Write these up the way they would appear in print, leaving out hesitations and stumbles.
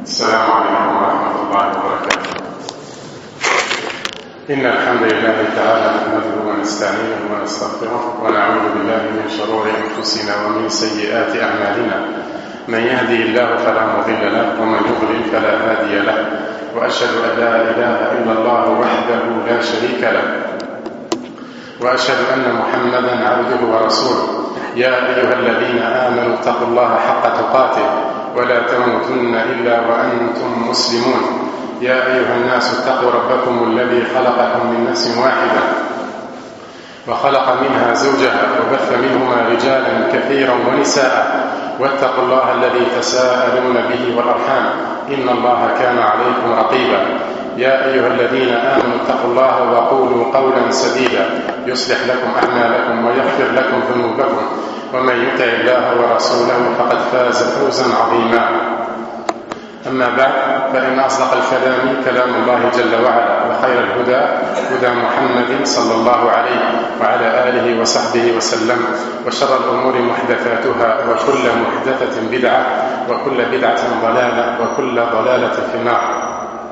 السلام عليكم ورحمة الله وبركاته. إن الحمد لله تعالى نحمده ونستعينه ونستغفره ونعوذ بالله من شرور أنفسنا ومن سيئات أعمالنا. من يهدي الله فلا مضل له ومن يضلل فلا هادي له، وأشهد أن لا إله إلا الله وحده لا شريك له، وأشهد أن محمدا عبده ورسوله. يا أيها الذين آمنوا اتقوا الله حق تقاته ولا تموتن إلا وأنتم مسلمون. يا أيها الناس اتقوا ربكم الذي خلقكم من نفس واحدة وخلق منها زوجها وبث منهما رجالا كثيرا ونساء، واتقوا الله الذي تساءلون به والأرحام إن الله كان عليكم رقيبا. يا أيها الذين آمنوا اتقوا الله وقولوا قولا سديدا يصلح لكم أعمالكم ويغفر لكم ذنوبكم، ومن يطع الله ورسوله فقد فاز فوزا عظيما. أما بعد، فإن أصدق الكلام كلام الله جل وعلا، وخير الهدى هدى محمد صلى الله عليه وعلى آله وصحبه وسلم، وشر الأمور محدثاتها، وكل محدثة بدعة، وكل بدعة ضلالة، وكل ضلالة في النار.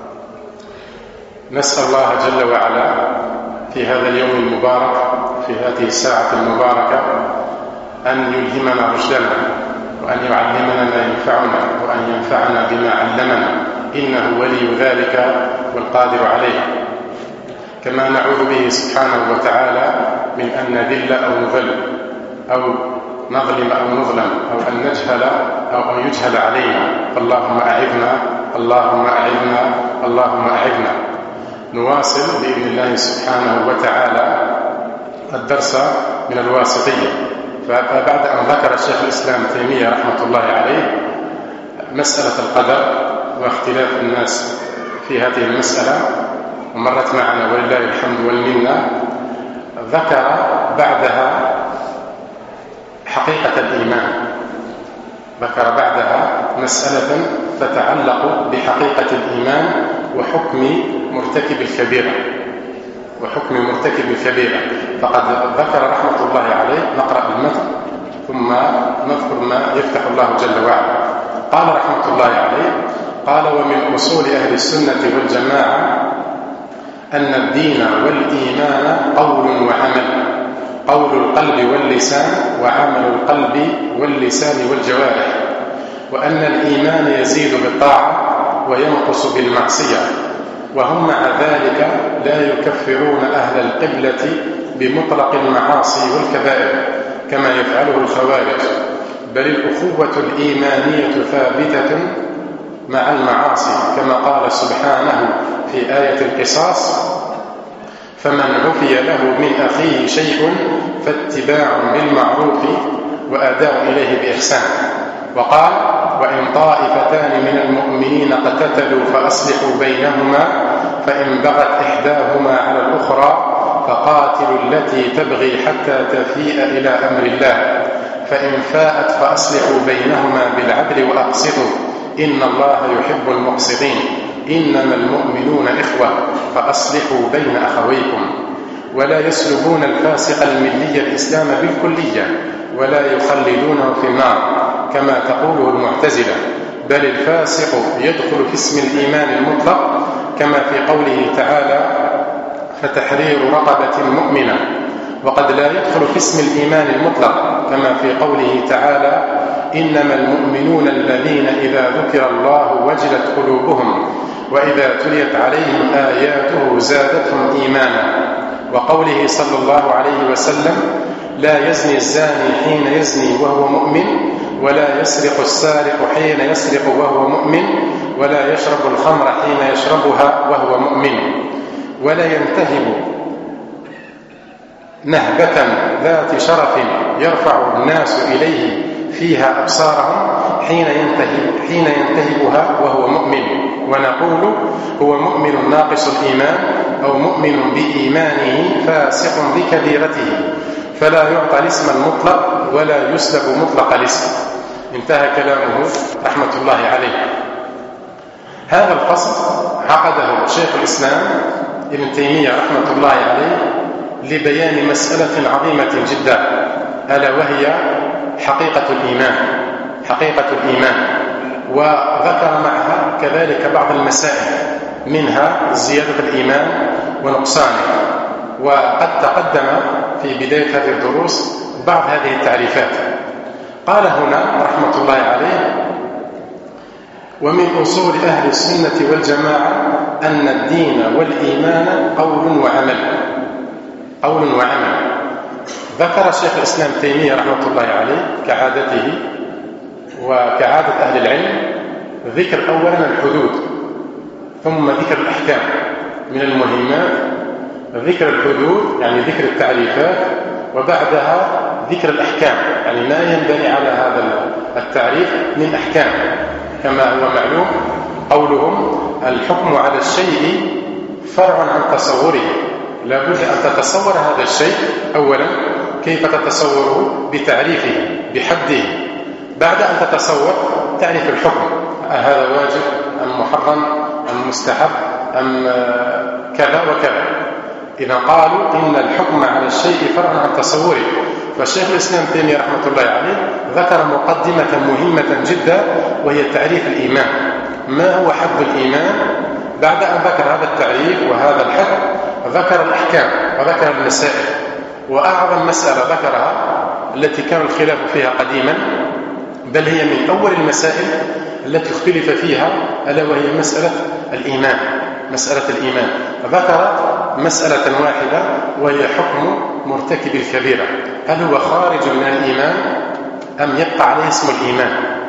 نسأل الله جل وعلا في هذا اليوم المبارك، في هذه الساعة المباركة، أن يلهمنا رشدنا، وأن يعلمنا ما ينفعنا، وأن ينفعنا بما علمنا، إنه ولي ذلك والقادر عليه. كما نعوذ به سبحانه وتعالى من أن نذل أو نذل، أو نظلم أو نظلم، أو أن نجهل أو أن يجهل علينا. فاللهم أعذنا، اللهم أعذنا، اللهم أعذنا. نواصل بإذن الله سبحانه وتعالى الدرس من الواسطية. فبعد أن ذكر الشيخ الإسلام تيمية رحمة الله عليه مسألة القدر واختلاف الناس في هذه المسألة، ومرت معنا ولله الحمد والمنة، ذكر بعدها حقيقة الإيمان، ذكر بعدها مسألة تتعلق بحقيقة الإيمان وحكم مرتكب الكبيرة، وحكم مرتكب الكبيرة. فقد ذكر رحمة الله عليه، نقرأ المتن ثم نذكر ما يفتح الله جل وعلا. قال رحمة الله عليه: قال: ومن أصول أهل السنة والجماعة أن الدين والإيمان قول وعمل، قول القلب واللسان، وعمل القلب واللسان والجوارح، وأن الإيمان يزيد بالطاعة وينقص بالمعصية، وهم مع ذلك لا يكفرون أهل القبلة بمطلق المعاصي والكبائر كما يفعله الخوارج، بل الأخوة الإيمانية ثابتة مع المعاصي، كما قال سبحانه في آية القصاص: فمن عفي له من أخيه شيء فاتباع بالمعروف وأداء إليه بإحسان. وقال: وإن طائفتان من المؤمنين اقتتلوا فأصلحوا بينهما، فإن بغت إحداهما على الأخرى فقاتلوا التي تبغي حتى تفيء إلى أمر الله، فإن فاءت فأصلحوا بينهما بالعدل وأقسطوا إن الله يحب المقسطين. إنما المؤمنون إخوة فأصلحوا بين أخويكم. ولا يسلبون الفاسق الملي الإسلام بالكلية، ولا يخلدونه في النار كما تقوله المعتزلة، بل الفاسق يدخل في اسم الإيمان المطلق، كما في قوله تعالى: فتحرير رقبة مؤمنة. وقد لا يدخل في اسم الإيمان المطلق، كما في قوله تعالى: إنما المؤمنون الذين إذا ذكر الله وجلت قلوبهم وإذا تليت عليهم آياته زادتهم إيمانا. وقوله صلى الله عليه وسلم: لا يزني الزاني حين يزني وهو مؤمن، ولا يسرق السارق حين يسرق وهو مؤمن، ولا يشرب الخمر حين يشربها وهو مؤمن، ولا ينتهب نهبة ذات شرف يرفع الناس إليه فيها أبصارهم حين ينتهبها وهو مؤمن. ونقول: هو مؤمن ناقص الإيمان، أو مؤمن بإيمانه فاسق بكبيرته، فلا يعطى الاسم المطلق ولا يسلب مطلق الاسم. انتهى كلامه رحمة الله عليه. هذا الفصل عقده شيخ الإسلام ابن تيمية رحمة الله عليه لبيان مسألة عظيمة جدا، ألا وهي حقيقة الإيمان. حقيقة الإيمان وذكر معها كذلك بعض المسائل منها زيادة الإيمان ونقصانه. وقد تقدم في بداية هذه الدروس بعض هذه التعريفات. قال هنا رحمة الله عليه: ومن أصول أهل السنة والجماعة أن الدين والإيمان قول وعمل. قول وعمل. ذكر شيخ الإسلام تيمية رحمة الله عليه كعادته وكعادة أهل العلم ذكر أولا الحدود، ثم ذكر الأحكام. من المهمات ذكر الحدود يعني ذكر التعريفات، وبعدها ذكر الأحكام يعني ما ينبني على هذا التعريف من أحكام. كما هو معلوم قولهم: الحكم على الشيء فرع عن تصوره. لابد أن تتصور هذا الشيء أولا. كيف تتصوره؟ بتعريفه بحده. بعد أن تتصور تعرف الحكم، هذا واجب أم محرم أم مستحب أم كذا وكذا. إذا قالوا إن الحكم على الشيء فرع عن تصوره. فالشيخ الإسلام تيمية رحمة الله عليه ذكر مقدمة مهمة جدا، وهي تعريف الإيمان. ما هو حد الإيمان؟ بعد أن ذكر هذا التعريف وهذا الحد ذكر الأحكام وذكر المسائل. وأعظم مسألة ذكرها التي كان الخلاف فيها قديما، بل هي من أول المسائل التي اختلف فيها، ألا وهي مسألة الإيمان. مسألة الإيمان ذكر مسألة واحدة، وهي حكم مرتكب الكبيرة. هل هو خارج من الإيمان أم يبقى عليه اسم الإيمان؟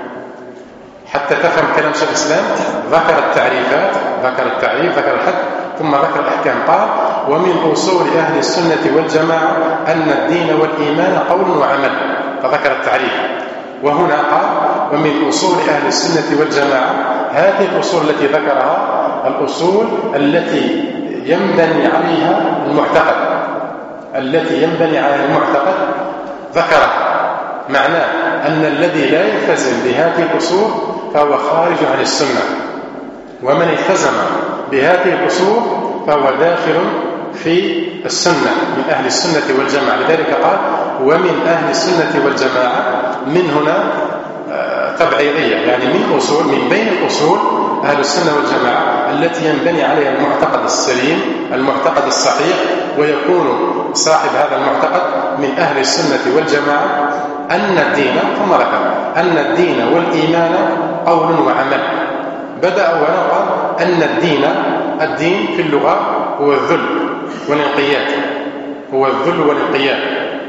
حتى تفهم كلام شيخ الإسلام ذكر التعريفات، ذكر التعريف، ذكر الحد، ثم ذكر الأحكام. قال: ومن أصول أهل السنة والجماعة أن الدين والإيمان قول وعمل. فذكر التعريف. وهنا قال: ومن أصول أهل السنة والجماعة. هذه الأصول التي ذكرها الأصول التي ينبني عليها المعتقد، التي ينبني عليها المعتقد ذكرها. معناه أن الذي لا يلتزم بهذه الأصول فهو خارج عن السنة، ومن التزم بهذه الأصول فهو داخل في السنة، من أهل السنة والجماعة. لذلك قال: ومن أهل السنة والجماعة. من هنا تبعيضية، يعني من أصول، من بين الأصول أهل السنة والجماعة التي ينبني عليها المعتقد السليم، المعتقد الصحيح، ويكون صاحب هذا المعتقد من أهل السنة والجماعة. أن الدين، ثم ذكر أن الدين والإيمان قول وعمل. بدأ وقال أن الدين في اللغة هو الذل والانقياد، هو الذل والانقياد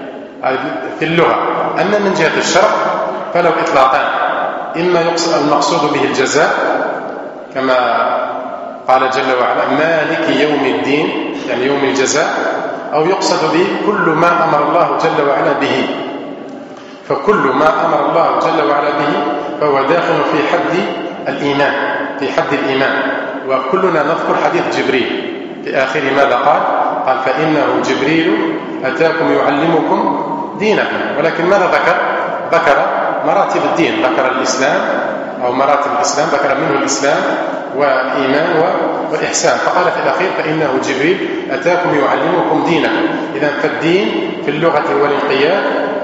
في اللغة. أما من جهة الشرع فله إطلاقان: إما يقصد المقصود به الجزاء كما قال جل وعلا: مالك يوم الدين، يعني يوم الجزاء، أو يقصد به كل ما أمر الله جل وعلا به. فكل ما أمر الله جل وعلا به فهو داخل في حد الإيمان، في حد الإيمان. وكلنا نذكر حديث جبريل في آخر ماذا قال؟ قال: فإنه جبريل أتاكم يعلمكم دينكم. ولكن ماذا ذكر؟ ذكر مراتب الدين، ذكر الإسلام أو مراتب الإسلام، ذكر منه الإسلام والإيمان والإحسان. فقال في الأخير: فإنه جبريل أتاكم يعلمكم دينكم. إذن فالدين في اللغة هو الانقياد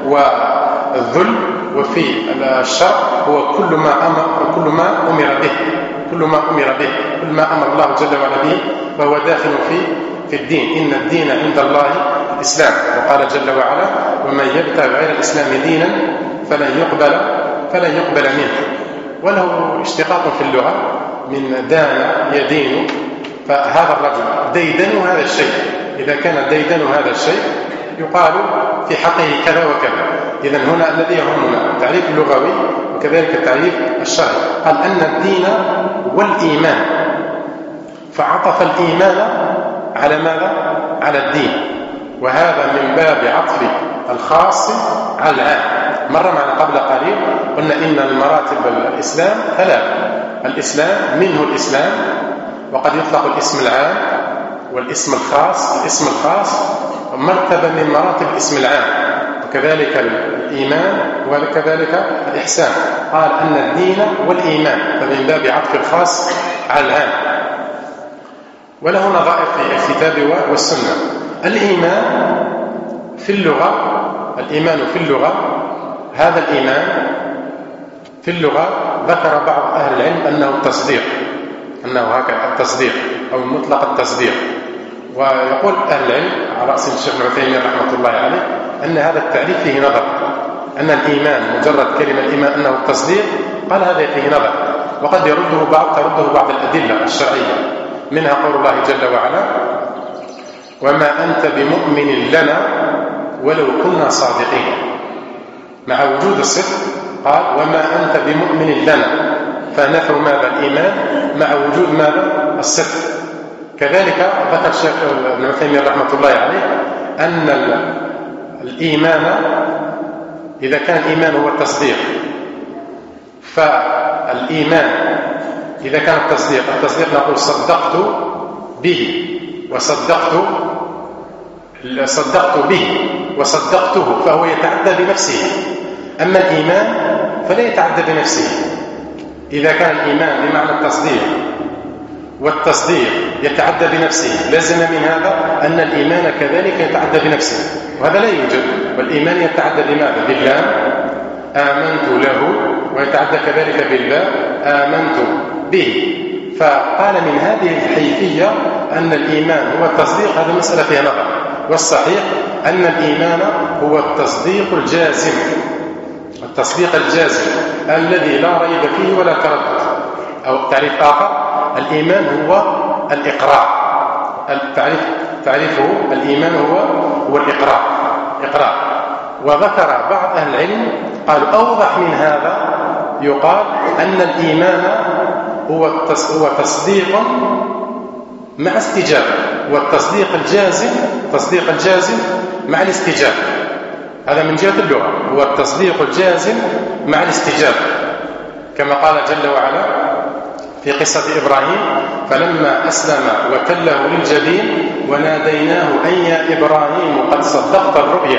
والذل، وفي الشرع هو كل ما أمر به، كل ما أمر الله جل وعلا به فهو داخل في الدين. إن الدين عند الله الإسلام. وقال جل وعلا: ومن يبتغي غير الإسلام دينا فلن يقبل منه. وله اشتقاق في اللغة من دان يدين. فهذا الرجل ديدن هذا الشيء. إذا كان ديدن هذا الشيء يقال في حقه كذا وكذا. إذن هنا الذي يهمنا التعريف اللغوي وكذلك التعريف الشرعي. قال أن الدين والإيمان، فعطف الإيمان على ماذا؟ على الدين. وهذا من باب عطف الخاص على العام. مر معنا قبل قليل قلنا إن المراتب الإسلام ثلاث: الإسلام منه الإسلام، وقد يطلق الاسم العام والاسم الخاص. الاسم الخاص مرتبة من مراتب الاسم العام، وكذلك الإيمان وكذلك الإحسان. قال أن الدين والإيمان، فمن باب عطف الخاص على العام. وله نظائر في الكتاب والسنة. الإيمان في اللغة، الإيمان في اللغة، هذا الإيمان في اللغة ذكر بعض أهل العلم أنه التصديق، أنه هكذا التصديق أو مطلق التصديق. ويقول أهل العلم على رأس الشيخ ابن عثيمين رحمة الله عليه أن هذا التعريف فيه نظر، أن الإيمان مجرد كلمة الإيمان أنه التصديق، قال هذا فيه نظر، وقد ترده بعض الأدلة الشرعية، منها قول الله جل وعلا: وما أنت بمؤمن لنا ولو كنا صادقين. مع وجود الصدق قال وما أنت بمؤمن لنا، فنفوا ماذا؟ الإيمان مع وجود ماذا؟ الصدق. كذلك ذكر الشيخ ابن عثيمين رحمة الله عليه أن الإيمان إذا كان الإيمان هو التصديق، فالإيمان إذا كان التصديق نقول صدقت به وصدقته، فهو يتعدى بنفسه. أما الإيمان فلا يتعدى بنفسه. إذا كان الإيمان بمعنى التصديق والتصديق يتعدى بنفسه، لازم من هذا أن الإيمان كذلك يتعدى بنفسه، وهذا لا يوجد. والإيمان يتعدى بماذا؟ بالله آمنت له، ويتعدى كذلك بالله آمنت به. فقال من هذه الحيثية أن الإيمان هو التصديق، هذه مسألة فيها نظر، والصحيح أن الإيمان هو التصديق الجازم، التصديق الجازم الذي لا ريب فيه ولا تردد. أو تعريف آخر: الإيمان هو الإقرار. تعريفه الإيمان هو الإقرار. وذكر بعض أهل العلم قالوا أوضح من هذا، يقال أن الإيمان هو تصديق مع استجابة، والتصديق الجازم مع الاستجابة. هذا من جهة اللغة، هو التصديق الجازم مع الاستجابة، كما قال جل وعلا في قصة إبراهيم: فلما أسلم وتله للجبين وناديناه أن يا إبراهيم قد صدقت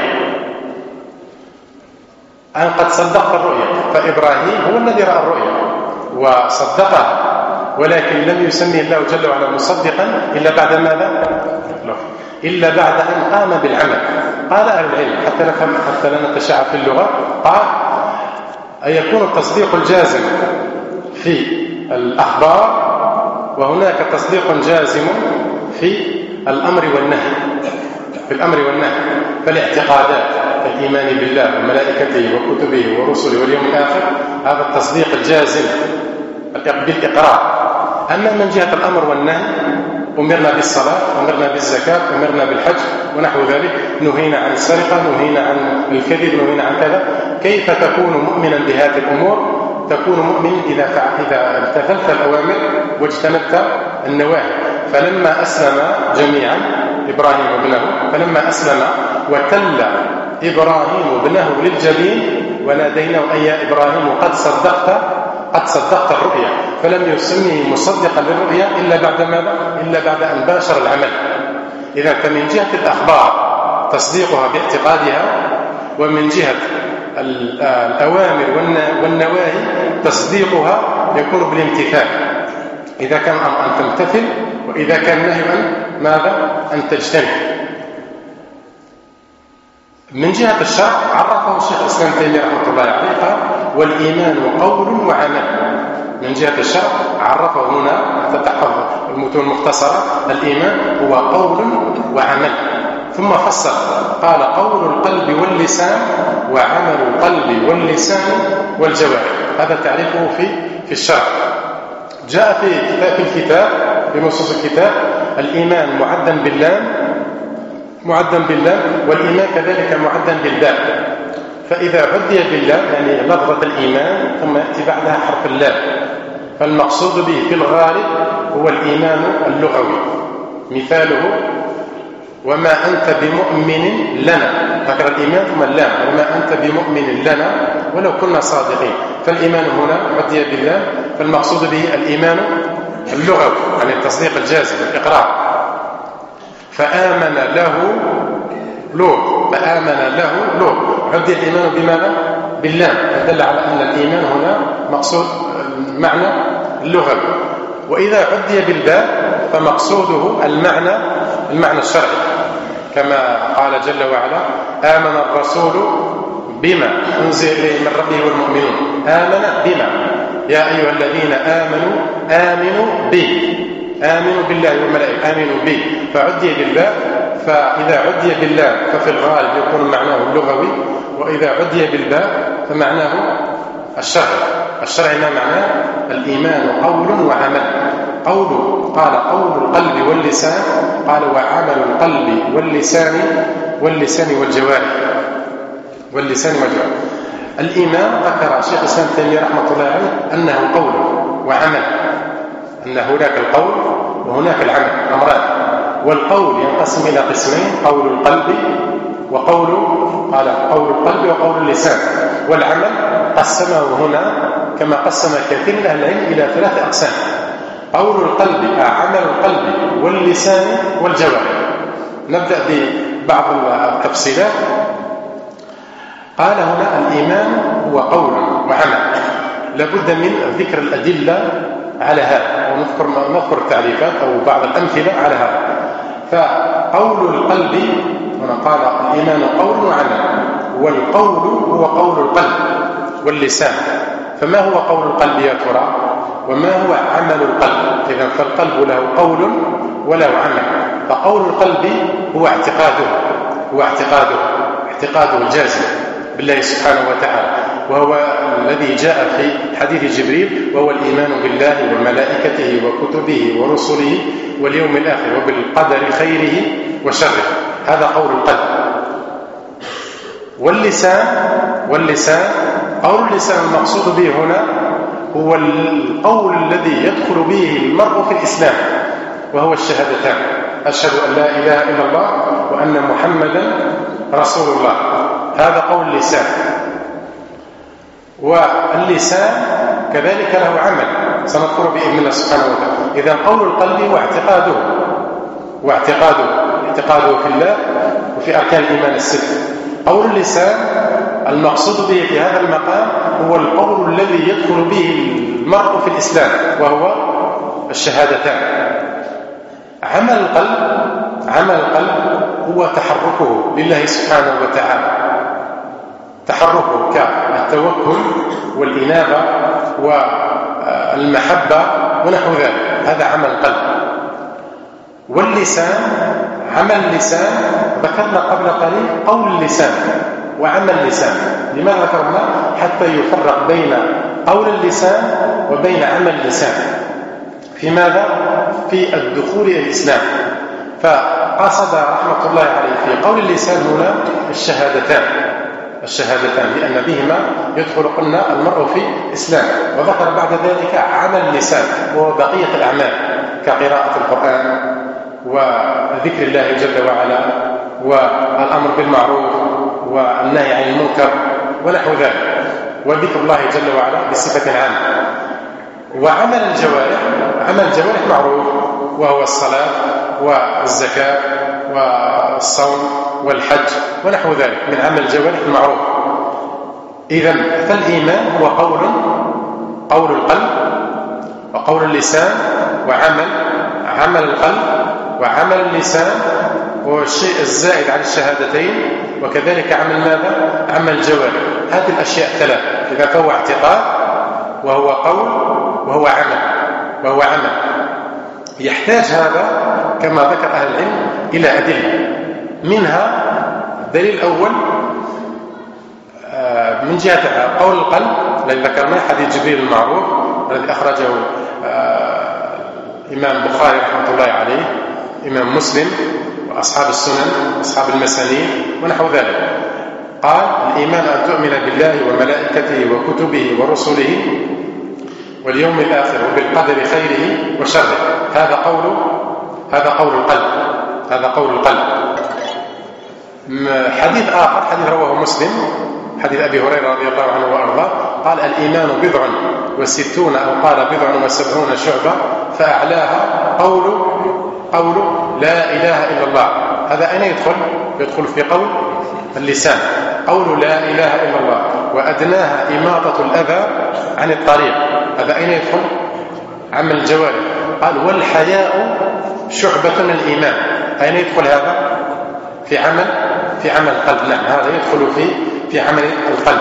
الرؤيا. فإبراهيم هو الذي رأى الرؤيا وصدقها، ولكن لم يسمي الله جل وعلا مصدقا إلا بعد ماذا؟ إلا بعد أن قام بالعمل. قال أهل العلم حتى لا نتشعب في اللغة، قال أيكون التصديق الجازم في الأخبار، وهناك تصديق جازم في الأمر والنهي. فالاعتقادات كالإيمان بالله وملائكته وكتبه ورسله واليوم الآخر، هذا التصديق الجازم بالإقرار. أما من جهة الأمر والنهي، أمرنا بالصلاة، أمرنا بالزكاة، أمرنا بالحج ونحو ذلك، نهينا عن السرقة، نهينا عن الكذب، نهينا عن كذا. كيف تكون مؤمنا بهذه الأمور؟ تكون مؤمن إذا امتثلت الأوامر واجتنبت النواهي. فلما أسلم جميعا إبراهيم وابنه، فلما أسلم وتل إبراهيم ابنه للجبين وناديناه أن يا إبراهيم قد صدقت الرؤيا، فلم يسميه مصدقا للرؤيا إلا بعد ماذا؟ إلا بعد أن باشر العمل. إذا فمن جهة الأخبار تصديقها باعتقادها، ومن جهة الأوامر والنواهي تصديقها يكون بالامتثال. إذا كان أمر أن تمتثل، وإذا كان نهي أن تجتنب. من جهة الشرع عرفه الشيخ الإسلام ابن تيمية رحمة الله عليه، قال والإيمان قول وعمل. من جهة الشرع عرفه هنا، تتحفظ المتون المختصرة: الإيمان هو قول وعمل. ثم فصل قال: قول القلب واللسان، وعمل القلب واللسان والجوارح. هذا تعريفه في الشرع. جاء في الكتاب، في نصوص الكتاب: الإيمان معدا بالله، والإيمان كذلك معدا بالباء. فإذا عدي بالله يعني لفظة الإيمان، ثم يأتي بعدها حرف اللام، فالمقصود به في الغالب هو الإيمان اللغوي. مثاله: وما أنت بمؤمن لنا، ذكر الإيمان ثم اللام، وما أنت بمؤمن لنا ولو كنا صادقين. فالإيمان هنا عدي بالله، فالمقصود به الإيمان اللغوي، يعني التصديق الجازم، الإقرار. فآمن له لوط، عدي الإيمان بماذا؟ بالله، دل على أن الإيمان هنا مقصود المعنى اللغوي. وإذا عدي بالباء فمقصوده المعنى الشرعي، كما قال جل وعلا: آمن الرسول بما أنزل إليه من ربه والمؤمنون. آمن بما، يا أيها الذين آمنوا آمنوا به، آمنوا بالله والملائكة، آمنوا به، فعدي بالله. فإذا عدي بالله ففي الغالب يكون معناه اللغوي، وإذا عدي بالباء فمعناه الشرعي ما معناه؟ الإيمان قول وعمل. قال قول القلب واللسان، قال وعمل القلب واللسان والجوارح. الإيمان ذكر شيخ الإسلام ابن تيمية رحمة الله عليه أنه قول وعمل، أن هناك القول وهناك العمل، أمران. والقول ينقسم إلى قسمين: قول القلب وقول وقول اللسان. والعمل قسمه هنا كما قسم كثير من أهل العلم إلى 3 أقسام: قول القلب، عمل القلب واللسان والجوارح. نبدأ ببعض التفصيلات. قال هنا الإيمان هو قول وعمل. لابد من ذكر الأدلة على هذا، ونذكر التعريفات أو بعض الأمثلة على هذا. فقول القلب هنا قال الإيمان قول وعمل، والقول هو قول القلب واللسان. فما هو قول القلب يا ترى؟ وما هو عمل القلب؟ إذن فالقلب له قول وله عمل. فقول القلب هو اعتقاده الجازم بالله سبحانه وتعالى، وهو الذي جاء في حديث جبريل، وهو الإيمان بالله وملائكته وكتبه ورسله واليوم الآخر وبالقدر خيره وشره. هذا قول القلب. واللسان قول اللسان المقصود به هنا هو القول الذي يدخل به المرء في الإسلام، وهو الشهادتان: أشهد أن لا إله إلا الله وأن محمدا رسول الله. هذا قول اللسان. واللسان كذلك له عمل سنذكر بإذن الله سبحانه وتعالى. إذا قول القلب هو اعتقاده في الله وفي أركان الإيمان الستة. قول اللسان المقصود به في هذا المقام هو القول الذي يدخل به المرء في الإسلام، وهو الشهادتان. عمل القلب هو تحركه لله سبحانه وتعالى، تحركه كالتوكل والإنابة والمحبة ونحو ذلك. هذا عمل القلب. واللسان، عمل اللسان ذكرنا قبل قليل قول اللسان وعمل اللسان. لماذا ذكرنا؟ حتى يفرق بين قول اللسان وبين عمل اللسان. في ماذا؟ في الدخول إلى الإسلام. فقصد رحمة الله عليه في قول اللسان هنا الشهادتان لأن بهما يدخل قلنا المرء في الإسلام. وذكر بعد ذلك عمل اللسان وهو بقية الأعمال كقراءة القرآن وذكر الله جل وعلا والأمر بالمعروف والنهي عن المنكر ونحو ذلك، وذكر الله جل وعلا بصفة عامة. وعمل الجوارح، عمل الجوارح معروف، وهو الصلاة والزكاة والصوم والحج ونحو ذلك من عمل الجوارح المعروف. إذن فالإيمان هو قول القلب وقول اللسان عمل القلب وعمل اللسان، هو الشيء الزائد عن الشهادتين. وكذلك عمل ماذا؟ عمل الجوارح. هذه الأشياء الثلاث إذا فهو اعتقاد وهو قول وهو عمل. يحتاج هذا كما ذكر أهل العلم إلى أدلة. منها الدليل الأول من جهة قول القلب الذي ذكرناه حديث جبريل المعروف الذي أخرجه إمام البخاري رحمة الله عليه، إمام مسلم وأصحاب السنن وأصحاب المسانيد ونحو ذلك. قال الإيمان أن تؤمن بالله وملائكته وكتبه ورسله واليوم الآخر وبالقدر خيره وشره. هذا قول القلب. حديث آخر، حديث رواه مسلم، حديث أبي هريرة رضي الله عنه وأرضاه، قال الإيمان 60 أو قال 70 شعبة، فأعلاها قول لا إله إلا الله. هذا أين يدخل في قول اللسان، قول لا إله إلا الله. وأدناها إماطة الأذى عن الطريق. هذا أين يدخل؟ عمل الجوارح. قال والحياء شعبة من الإيمان. أين يدخل هذا؟ في عمل القلب. نعم، هذا يدخل في عمل القلب.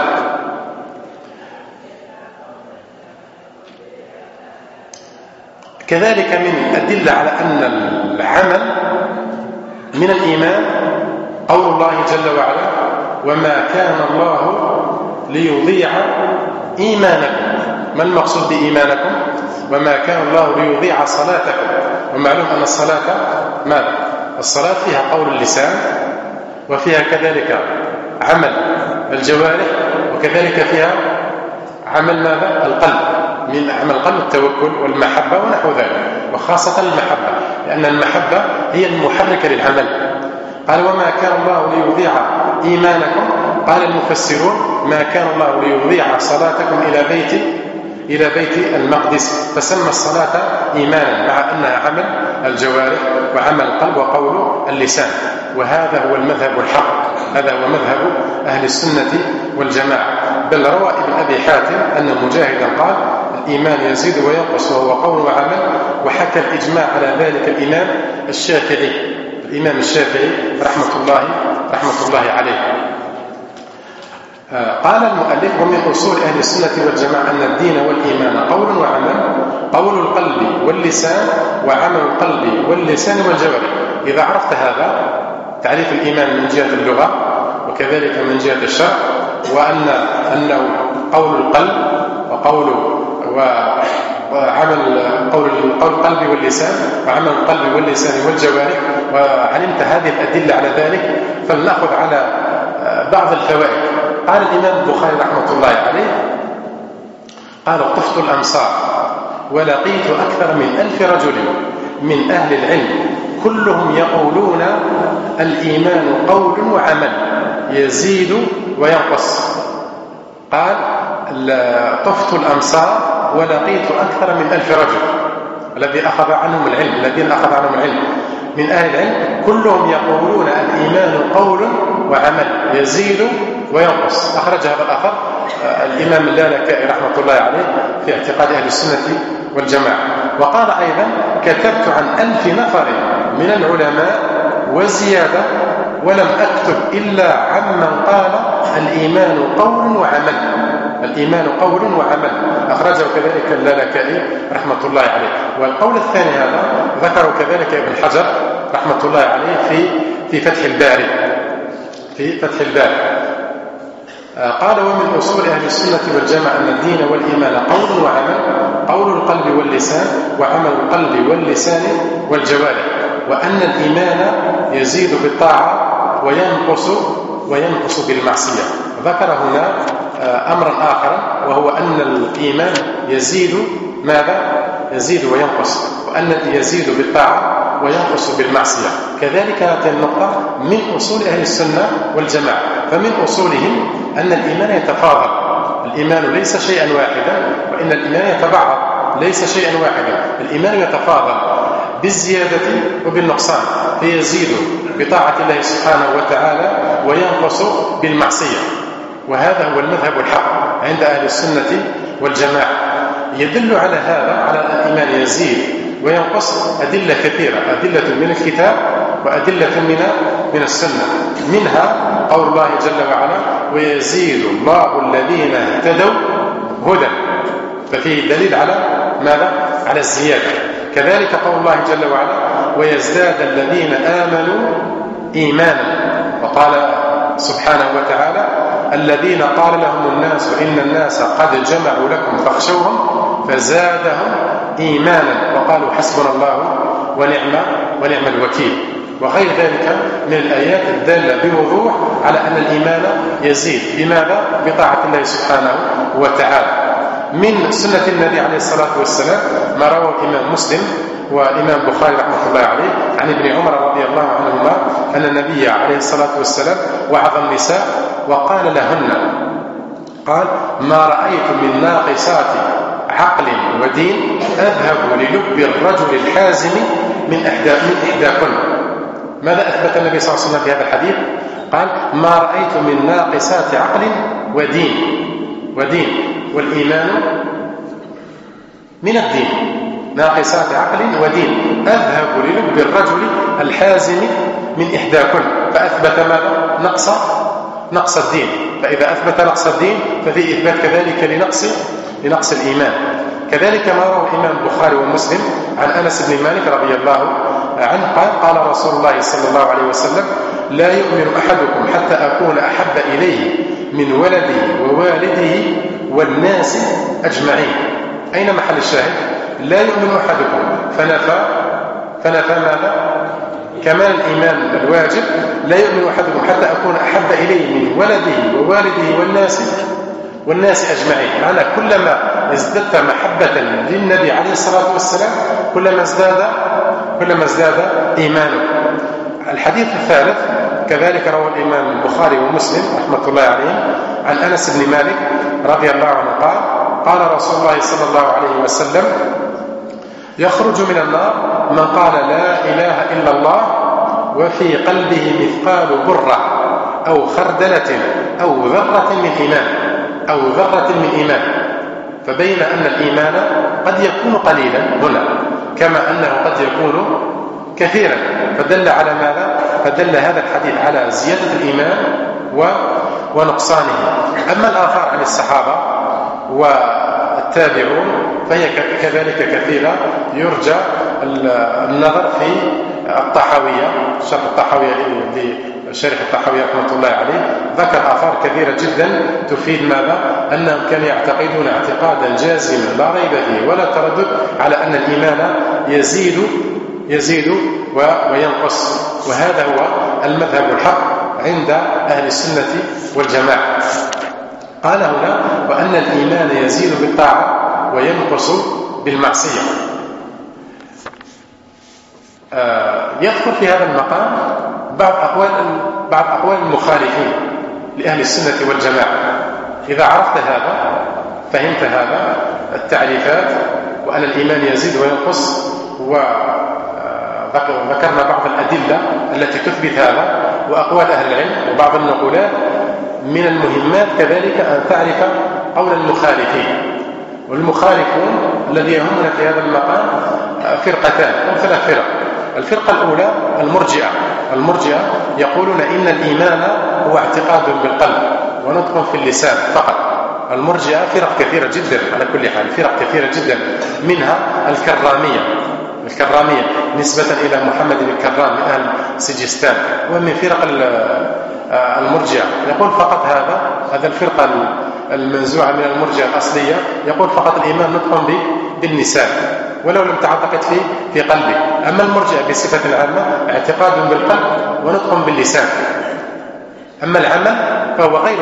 كذلك من الأدلة على أن العمل من الإيمان قول الله جل وعلا: وما كان الله ليضيع إيمانكم. ما المقصود بإيمانكم؟ وما كان الله ليضيع صلاتكم. ومعلوم أن الصلاة ماذا؟ الصلاة فيها قول اللسان، وفيها كذلك عمل الجوارح، وكذلك فيها عمل ماذا؟ القلب. من عمل القلب التوكل والمحبة ونحو ذلك، وخاصة المحبة، لأن المحبة هي المحركة للعمل. قال: وما كان الله ليضيع إيمانكم. قال المفسرون: ما كان الله ليضيع صلاتكم إلى بيت المقدس، فسمى الصلاة إيمانا مع أنها عمل الجوارح وعمل القلب وقول اللسان. وهذا هو المذهب الحق، هذا هو مذهب أهل السنة والجماعة. بل روى ابن أبي حاتم أن مجاهدا قال: الإيمان يزيد وينقص وهو قول وعمل. وحكى الإجماع على ذلك الإمام الشافعي رحمة الله عليه. قال المؤلف: ومن أصول أهل السنة والجماعة أن الدين والإيمان قول وعمل، قول القلب واللسان، وعمل القلب واللسان والجوارح. إذا عرفت هذا تعريف الإيمان من جهة اللغة وكذلك من جهة الشرع، أنه قول القلب وعمل قول القلب واللسان وعمل القلب واللسان والجوارح، وعلمت هذه الأدلة على ذلك، فلنأخذ على بعض الفوائد. قال الإمام البخاري رحمة الله عليه: قال: طفت الأمصار ولقيت أكثر من 1000 رجل من أهل العلم كلهم يقولون الإيمان قول وعمل يزيد وينقص. قال: طفت الأمصار ولقيت أكثر من 1000 رجل، الذين أخذ عنهم العلم من أهل العلم كلهم يقولون الإيمان قول وعمل يزيد وينقص. أخرج هذا الأثر الإمام اللالكائي رحمة الله عليه في اعتقاد أهل السنة والجماعة. وقال أيضا: كتبت عن 1000 نفر من العلماء وزيادة، ولم أكتب إلا عمن قال الإيمان قول وعمل. أخرجه كذلك اللالكائي رحمة الله عليه. والقول الثاني هذا ذكره كذلك ابن حجر رحمة الله عليه في فتح الباري. قال: ومن أصول أهل السنة والجماعة أن الدين والإيمان قول وعمل، قول القلب واللسان، وعمل القلب واللسان والجوارح، وأن الإيمان يزيد بالطاعة وينقص بالمعصية. ذكر هنا أمرا آخر، وهو أن الإيمان يزيد وينقص، وأن يزيد بالطاعة وينقص بالمعصية. كذلك هذه النقطة من أصول أهل السنة والجماعة. فمن أصولهم أن الإيمان يتفاضل، الإيمان ليس شيئا واحدا، وإن الإيمان يتبعض، ليس شيئا واحدا. الإيمان يتفاضل بالزيادة وبالنقصان، فيزيد بطاعة الله سبحانه وتعالى وينقص بالمعصية. وهذا هو المذهب الحق عند أهل السنة والجماعة. يدل على هذا، على الإيمان يزيد وينقص، أدلة كثيرة، أدلة من الكتاب وأدلة من السنة. منها قول الله جل وعلا: ويزيد الله الذين اهتدوا هدى، ففيه دليل على ماذا؟ على الزيادة. كذلك قول الله جل وعلا: ويزداد الذين آمنوا إيمانا. وقال سبحانه وتعالى: الذين قال لهم الناس إن الناس قد جمعوا لكم فاخشوهم فزادهم إيمانا وقالوا حسبنا الله ونعم الوكيل. وغير ذلك من الآيات الدالة بوضوح على أن الإيمان يزيد. بماذا؟ بطاعة الله سبحانه وتعالى. من سنة النبي عليه الصلاة والسلام ما رواه الإمام مسلم والإمام البخاري رحمه الله عليه عن ابن عمر رضي الله عنهما أن النبي عليه الصلاة والسلام وعظ النساء وقال لهن: قال: ما رأيت من ناقصات عقل ودين أذهب للب الرجل الحازم من إحداكن. ماذا أثبت النبي صلى الله عليه وسلم في هذا الحديث؟ قال: ما رأيت من ناقصات عقل ودين، والإيمان من الدين، ناقصات عقل ودين، أذهب للب الرجل الحازم من إحداكن. فأثبت ماذا؟ نقص الدين. فإذا أثبت نقص الدين ففي إثبات كذلك لنقص الإيمان. كذلك ما روى الإمام البخاري ومسلم عن أنس بن مالك رضي الله عنه قال رسول الله صلى الله عليه وسلم: لا يؤمن أحدكم حتى أكون أحب إليه من ولده ووالده والناس أجمعين. أين محل الشاهد؟ لا يؤمن أحدكم، فنفى ماذا؟ كمال الإيمان الواجب. لا يؤمن أحدكم حتى أكون أحب إليه من ولده ووالده والناس أجمعين. معنى كلما ازددت محبة للنبي عليه الصلاة والسلام كلما ازداد إيمانك. الحديث الثالث كذلك روى الإمام البخاري ومسلم رحمة الله عليهم عن أنس بن مالك رضي الله عنه قال رسول الله صلى الله عليه وسلم: يخرج من النار من قال لا إله إلا الله وفي قلبه مثقال برة أو خردلة أو ذرة من إيمان. فبين أن الإيمان قد يكون قليلا هنا كما أنه قد يكون كثيرا، فدل على ماذا؟ فدل هذا الحديث على زيادة الإيمان ونقصانه. أما الآثار عن الصحابة والتابعون فهي كذلك كثيرة، يرجى النظر في الطحاوية، شرح الطحاوية لشرح الطحاوية رحمة الله عليه، ذكر آثار كثيرة جدا تفيد ماذا؟ أنهم كانوا يعتقدون اعتقادا جازما لا ريب فيه ولا تردد على أن الإيمان يزيد وينقص. وهذا هو المذهب الحق عند أهل السنة والجماعة. قال هنا: وأن الإيمان يزيد بالطاعة وينقص بالمعصية. يذكر في هذا المقام بعض أقوال المخالفين لأهل السنة والجماعة. إذا عرفت هذا فهمت هذا التعريفات وأن الإيمان يزيد وينقص، وذكرنا بعض الأدلة التي تثبت هذا وأقوال أهل العلم وبعض النقولات. من المهمات كذلك أن تعرف قول المخالفين. والمخالفون الذي يهمنا في هذا المقام فرقتان أو 3 فرق. الفرقة الأولى المرجئة يقولون إن الإيمان هو اعتقاد بالقلب ونطق في اللسان فقط. المرجئة فرق كثيرة جدا، على كل حال فرق كثيرة جدا، منها الكرامية نسبة إلى محمد بن كرام من أهل سجستان، ومن فرق المرجئة يقول فقط هذا الفرقة المنزوعة من المرجئة الأصلية يقول فقط الإيمان نطق باللسان ولو لم تعتقد في قلبك. أما المرجئة بصفة عامة اعتقاد بالقلب ونطق باللسان. أما العمل فهو غير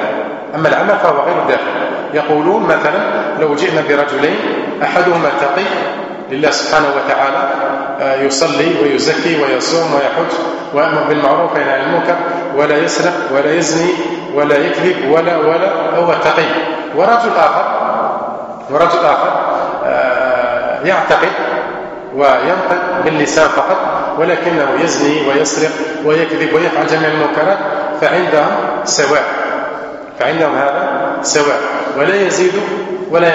داخل. يقولون مثلا لو جئنا برجلين أحدهما تقي لله سبحانه وتعالى، يصلي ويزكي ويصوم ويحج ويأمر بالمعروف وينهى عن المنكر ولا يسرق ولا يزني ولا يكذب ولا هو تقي، ورجل آخر يعتقد وينطق باللسان فقط ولكنه يزني ويسرق ويكذب ويفعل جميع المنكرات، فعندهم هذا سواء ولا يزيد ولا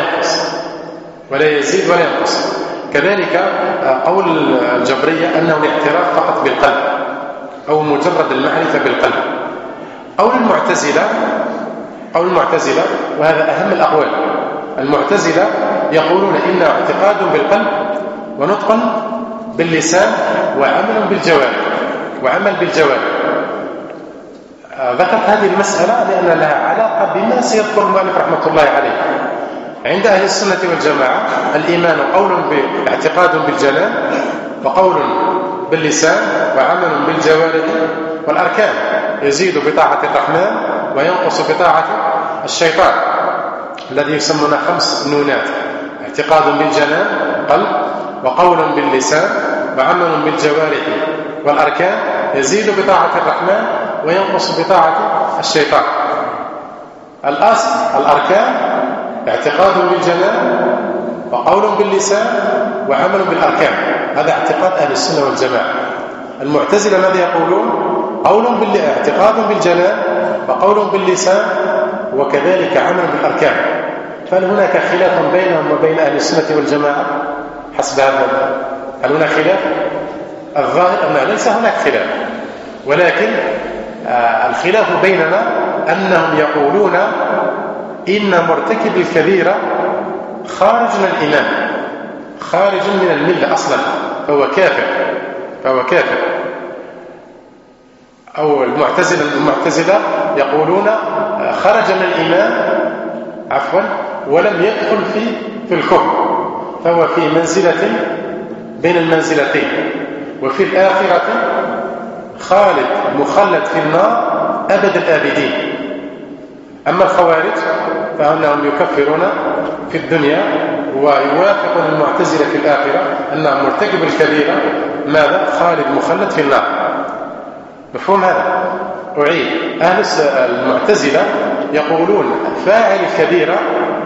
ينقص. كذلك قول الجبرية أنه الاعتراف فقط بالقلب أو مجرد المعرفة بالقلب. قول المعتزلة وهذا أهم الأقوال، المعتزلة يقولون إنه اعتقاد بالقلب ونطق باللسان وعمل بالجوارح. ذكرت هذه المسألة لأن لها علاقة بما سيذكر المؤلف رحمة الله عليه. عند أهل السنة والجماعة الإيمان قول باعتقاد بالجنان وقول باللسان وعمل بالجوارح والأركان، يزيد بطاعة الرحمن وينقص بطاعة الشيطان، الذي يسمونه 5 نونات: اعتقاد بالجنان قلب، وقول باللسان، وعمل بالجوارح والأركان، يزيد بطاعة الرحمن وينقص بطاعة الشيطان. الأصل الأركان اعتقاد بالجنان وقول باللسان وعمل بالأركان، هذا اعتقاد أهل السنة والجماعة. المعتزلة ماذا يقولون؟ اعتقاد بالجنان وقول باللسان وكذلك عمل بالأركان. فهل هناك خلاف بينهم وبين أهل السنة والجماعة حسب هذا؟ هل هناك خلاف؟ الظاهر أن ليس هناك خلاف، ولكن الخلاف بيننا أنهم يقولون إن مرتكب الكبيرة خارج من الإيمان، خارج من الملة أصلا، فهو كافر. أو المعتزلة يقولون خرج من الإيمان ولم يدخل في الكفر، فهو في منزلة بين المنزلتين، وفي الآخرة خالد مخلد في النار أبد الآبدين. أما الخوارج فإنهم يكفرون في الدنيا ويوافقون المعتزلة في الآخرة أنهم مرتكب الكبيرة ماذا؟ خالد مخلد في النار. مفهوم هذا؟ أعيد، أهل المعتزلة يقولون فاعل الكبيرة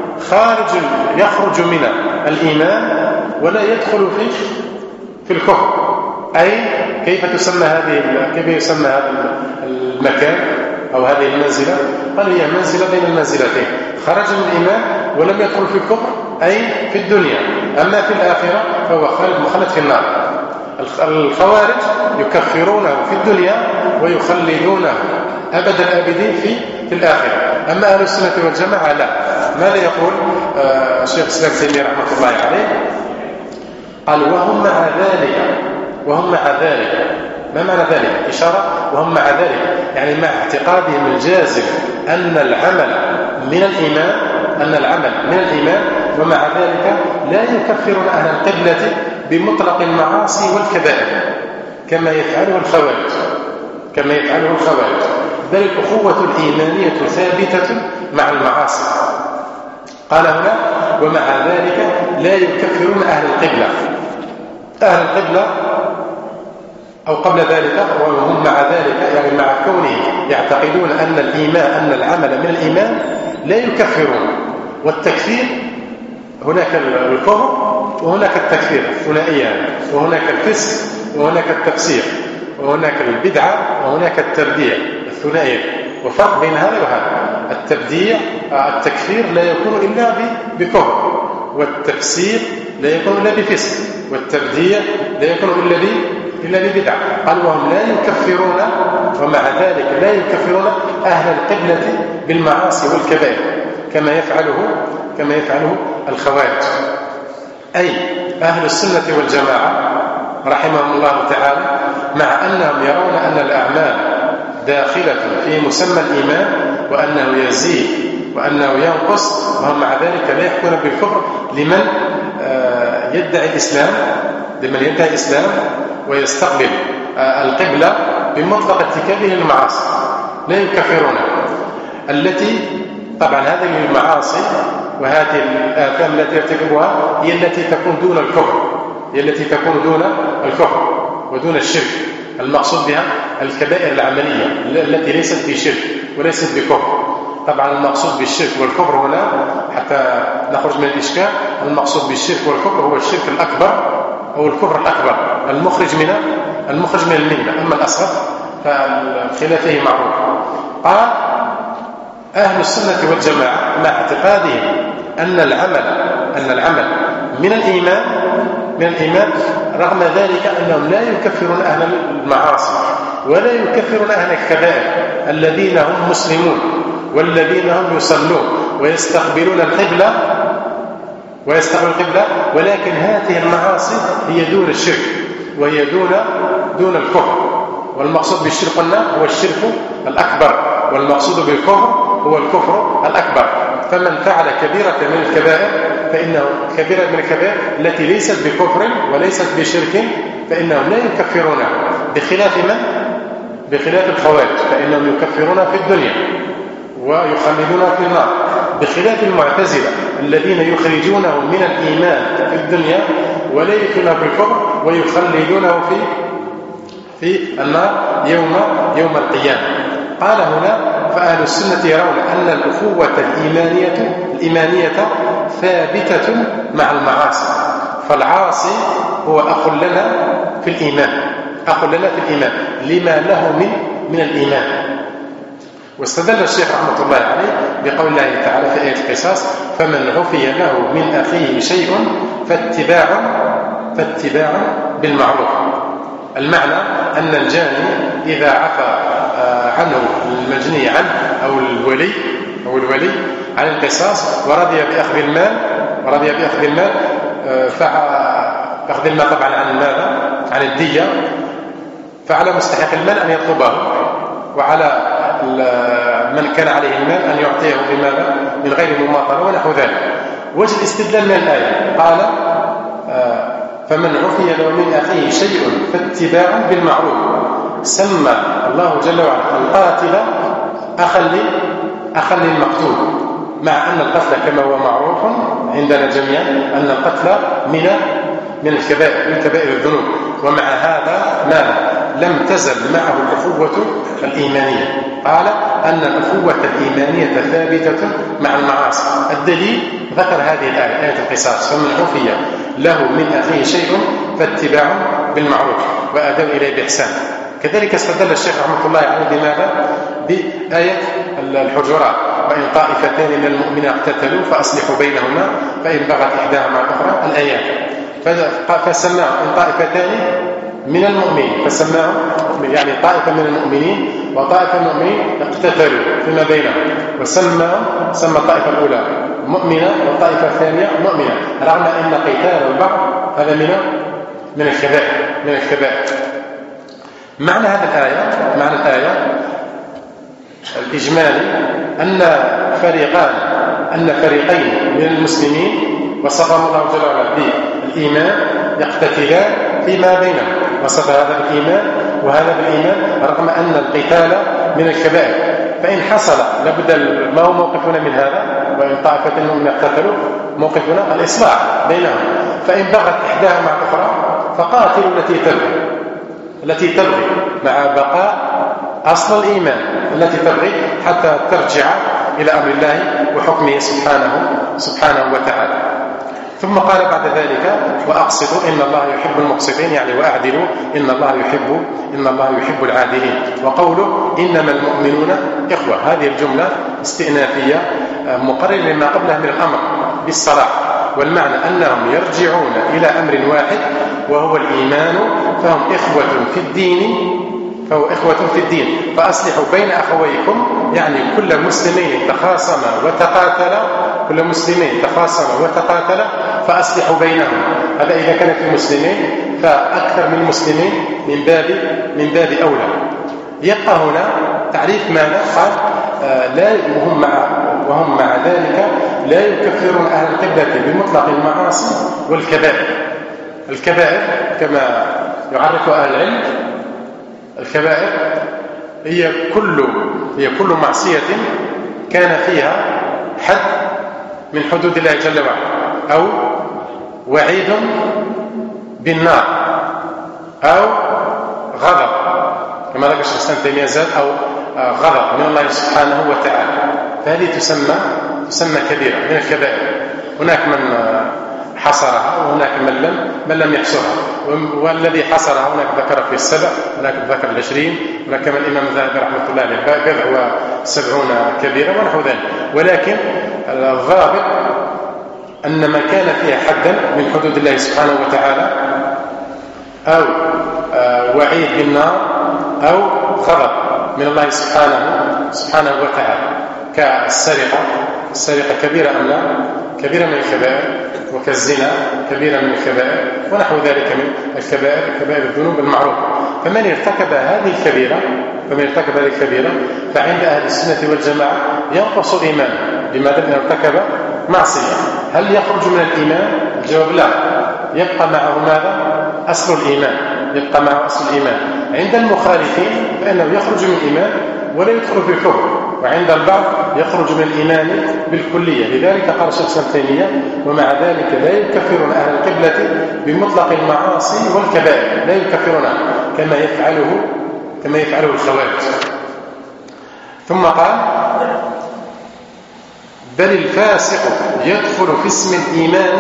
يخرج من الإيمان ولا يدخل في الكفر. أي كيف يسمى هذا المكان أو هذه المنزلة؟ قال هي منزلة بين المنزلتين، خرج من الإيمان ولم يدخل في الكفر أي في الدنيا، أما في الآخرة فهو خالد مخلد في النار. الخوارج يكفرونه في الدنيا ويخلدونه أبد الآبدين في الآخرة. أما أهل السنة والجماعة لا. ماذا يقول الشيخ الإسلام ابن تيمية رحمة الله عليه؟ قال وهم مع ذلك. ما معنى ذلك؟ إشارة وهم مع ذلك يعني مع اعتقادهم الجازم أن العمل من الإيمان، ومع ذلك لا يكفرون أهل القبلة بمطلق المعاصي والكبائر كما يفعله الخوارج، بل الأخوة الإيمانية ثابتة مع المعاصي. قال هنا ومع ذلك لا يكفرون أهل القبلة أو قبل ذلك، وهم مع ذلك يعني مع كونهم يعتقدون أن العمل من الإيمان لا يكفرون. والتكفير هناك الكفر وهناك التكفير الثنائية، وهناك الفسق وهناك التفسيق، وهناك البدعة وهناك التبديع الثنائية. وفرق بين هذا وهذا. التكفير لا يكون إلا بكفر، والتفسيق لا يكون إلا بفسق، والتبديع لا يكون إلا ببدعة. قال وهم لا يكفرون، ومع ذلك لا يكفرون أهل القبلة بالمعاصي والكبائر كما يفعله الخوارج. أي أهل السنة والجماعة رحمهم الله تعالى مع أنهم يرون أن الأعمال داخلة في مسمى الإيمان، وأنه يزيد وأنه ينقص، وهم مع ذلك لا يحكون بالكفر لمن يدعي الإسلام ويستقبل القبلة بمطلق ارتكابه للمعاصي، لا يكفرونه. التي طبعا هذه المعاصي وهذه الآثام التي يرتكبها هي التي تكون دون الكفر ودون الشرك. المقصود بها الكبائر العملية التي ليست بشرك وليست بكفر. طبعا المقصود بالشرك والكفر هنا حتى نخرج من الإشكال، المقصود بالشرك والكفر هو الشرك الأكبر أو الكفر الأكبر المخرج من الملة. أما الأصغر فالخلاف فيه معروف. قال أهل السنة والجماعة مع اعتقادهم أن العمل من الإيمان، رغم ذلك أنهم لا يكفرون أهل المعاصي ولا يكفرون أهل الكبائر الذين هم مسلمون والذين هم يصلون ويستقبلون القبلة، ولكن هذه المعاصي هي دون الشرك وهي دون الكفر. والمقصود بالشرك قلنا هو الشرك الأكبر، والمقصود بالكفر هو الكفر الأكبر. فمن فعل كبيرة من الكبائر فإنه كبيرة من الكبائر التي ليست بكفر وليست بشرك فإنهم لا يكفرونه، بخلاف الخوارج فإنهم يكفرون في الدنيا ويخلدون في النار، بخلاف المعتزلة الذين يخرجونه من الإيمان في الدنيا ولا يكفرونه في الكفر ويخلدونه في النار يوم القيامة. قال هنا فأهل السنة يرون أن الأخوة الإيمانية ثابتة مع المعاصي، فالعاصي هو أخ لنا في الإيمان لما له من الإيمان. واستدل الشيخ رحمة الله عليه بقول الله تعالى في آية القصاص فمن عفي له من أخيه شيء فاتباع بالمعروف. المعنى أن الجاني إذا عفى عنه المجني عنه أو الولي عن القصاص ورضي بأخذ المال فأخذ المال طبعا عن ماذا؟ عن الدية. فعلى مستحق المال أن يطلبه، وعلى من كان عليه المال أن يعطيه بماذا؟ من غير مماطلة ونحو ذلك. وجه الاستدلال من الآية قال فمن عفي له من أخيه شيء فاتباع بالمعروف. سمى الله جل وعلا القاتل أخا للمقتول، مع أن القتل كما هو معروف عندنا جميعا أن القتل من الكبائر، من كبائر الذنوب. ومع هذا لم تزل معه الأخوة الإيمانية. قال أن الأخوة الإيمانية ثابتة مع المعاصي. الدليل ذكر هذه الآية، آية القصاص، فمن عفي له من أخيه شيء فاتباع بالمعروف وأداء إليه بإحسان. كذلك استدل الشيخ رحمة الله عليه بماذا؟ بآية الحجرات، وإن طائفتان من المؤمنين اقتتلوا فأصلحوا بينهما فإن بغت إحداهما الأخرى، الآيات. فسماه إن طائفتان من المؤمنين، فسماه يعني طائفة من المؤمنين وطائفة من المؤمنين اقتتلوا فيما بينهم، سمى الطائفة الأولى مؤمنة والطائفة الثانية مؤمنة، رغم أن قتال البعض هذا من الكبائر. معنى الآية الإجمالي أن فريقين من المسلمين وصفهم الله جل وعلا بالإيمان يقتتلان فيما بينهم، وصف هذا بالإيمان وهذا بالإيمان، رغم أن القتال من الكبائر. فإن حصل لابد ما هو موقفنا من هذا؟ وإن طائفتين منهم اقتتلوا موقفنا الإصلاح بينهم. فإن بغت إحداهما مع الأخرى فقاتلوا التي تبغي مع بقاء أصل الإيمان، التي تبغي حتى ترجع إلى أمر الله وحكمه سبحانه وتعالى. ثم قال بعد ذلك وأقسطوا إن الله يحب المقسطين، يعني وأعدلوا إن الله يحب العادلين. وقوله إنما المؤمنون إخوة، هذه الجملة استئنافية مقررة لما قبلها من الأمر بالصلاح، والمعنى أنهم يرجعون إلى أمر واحد وهو الإيمان، فهم إخوة في الدين فأصلحوا بين أخويكم، يعني كل مسلمين تخاصم وتقاتل فأصلحوا بينهم. هذا إذا كان في المسلمين، فأكثر من المسلمين من باب أولى. يبقى هنا تعريف ماذا؟ قال وهم مع ذلك لا يكفرون أهل القبلة بمطلق المعاصي والكبائر. الكبائر كما يعرف أهل العلم، الكبائر هي كل معصية كان فيها حد من حدود الله جل وعلا، أو وعيد بالنار، أو غضب كما ذكر الشيخ الإسلام ابن تيمية زاد، أو غضب من الله سبحانه وتعالى. فهذه تسمى كبيرة من الكبائر. هناك من حصرها وهناك من لم يحصرها، والذي حصرها هناك ذكر في 7، هناك ذكر 20، هناك كما الإمام الذهبي رحمه الله عليه 70 كبيرة ونحو ذلك. ولكن الضابط أن ما كان فيها حدا من حدود الله سبحانه وتعالى، أو وعيد بالنار، أو غضب من الله سبحانه وتعالى، كالسرقة كبيرة أم لا؟ كبيرة من الكبائر، وكالزنا كبيرة من الكبائر، ونحو ذلك من كبائر الذنوب المعروفة. فمن ارتكب هذه الكبيرة فعند أهل السنة والجماعة ينقص إيمانه. لماذا؟ لأنه ارتكب معصية. هل يخرج من الإيمان؟ الجواب لا، يبقى معه ماذا؟ أصل الإيمان. عند المخالفين فإنه يخرج من الإيمان ولا يدخل في الكفر، وعند البعض يخرج من الإيمان بالكلية. لذلك قال الشيخ ابن تيمية ومع ذلك لا يكفرون أهل القبلة بمطلق المعاصي والكبائر، لا يكفرونها كما يفعله الخوارج. ثم قال بل الفاسق يدخل في اسم الإيمان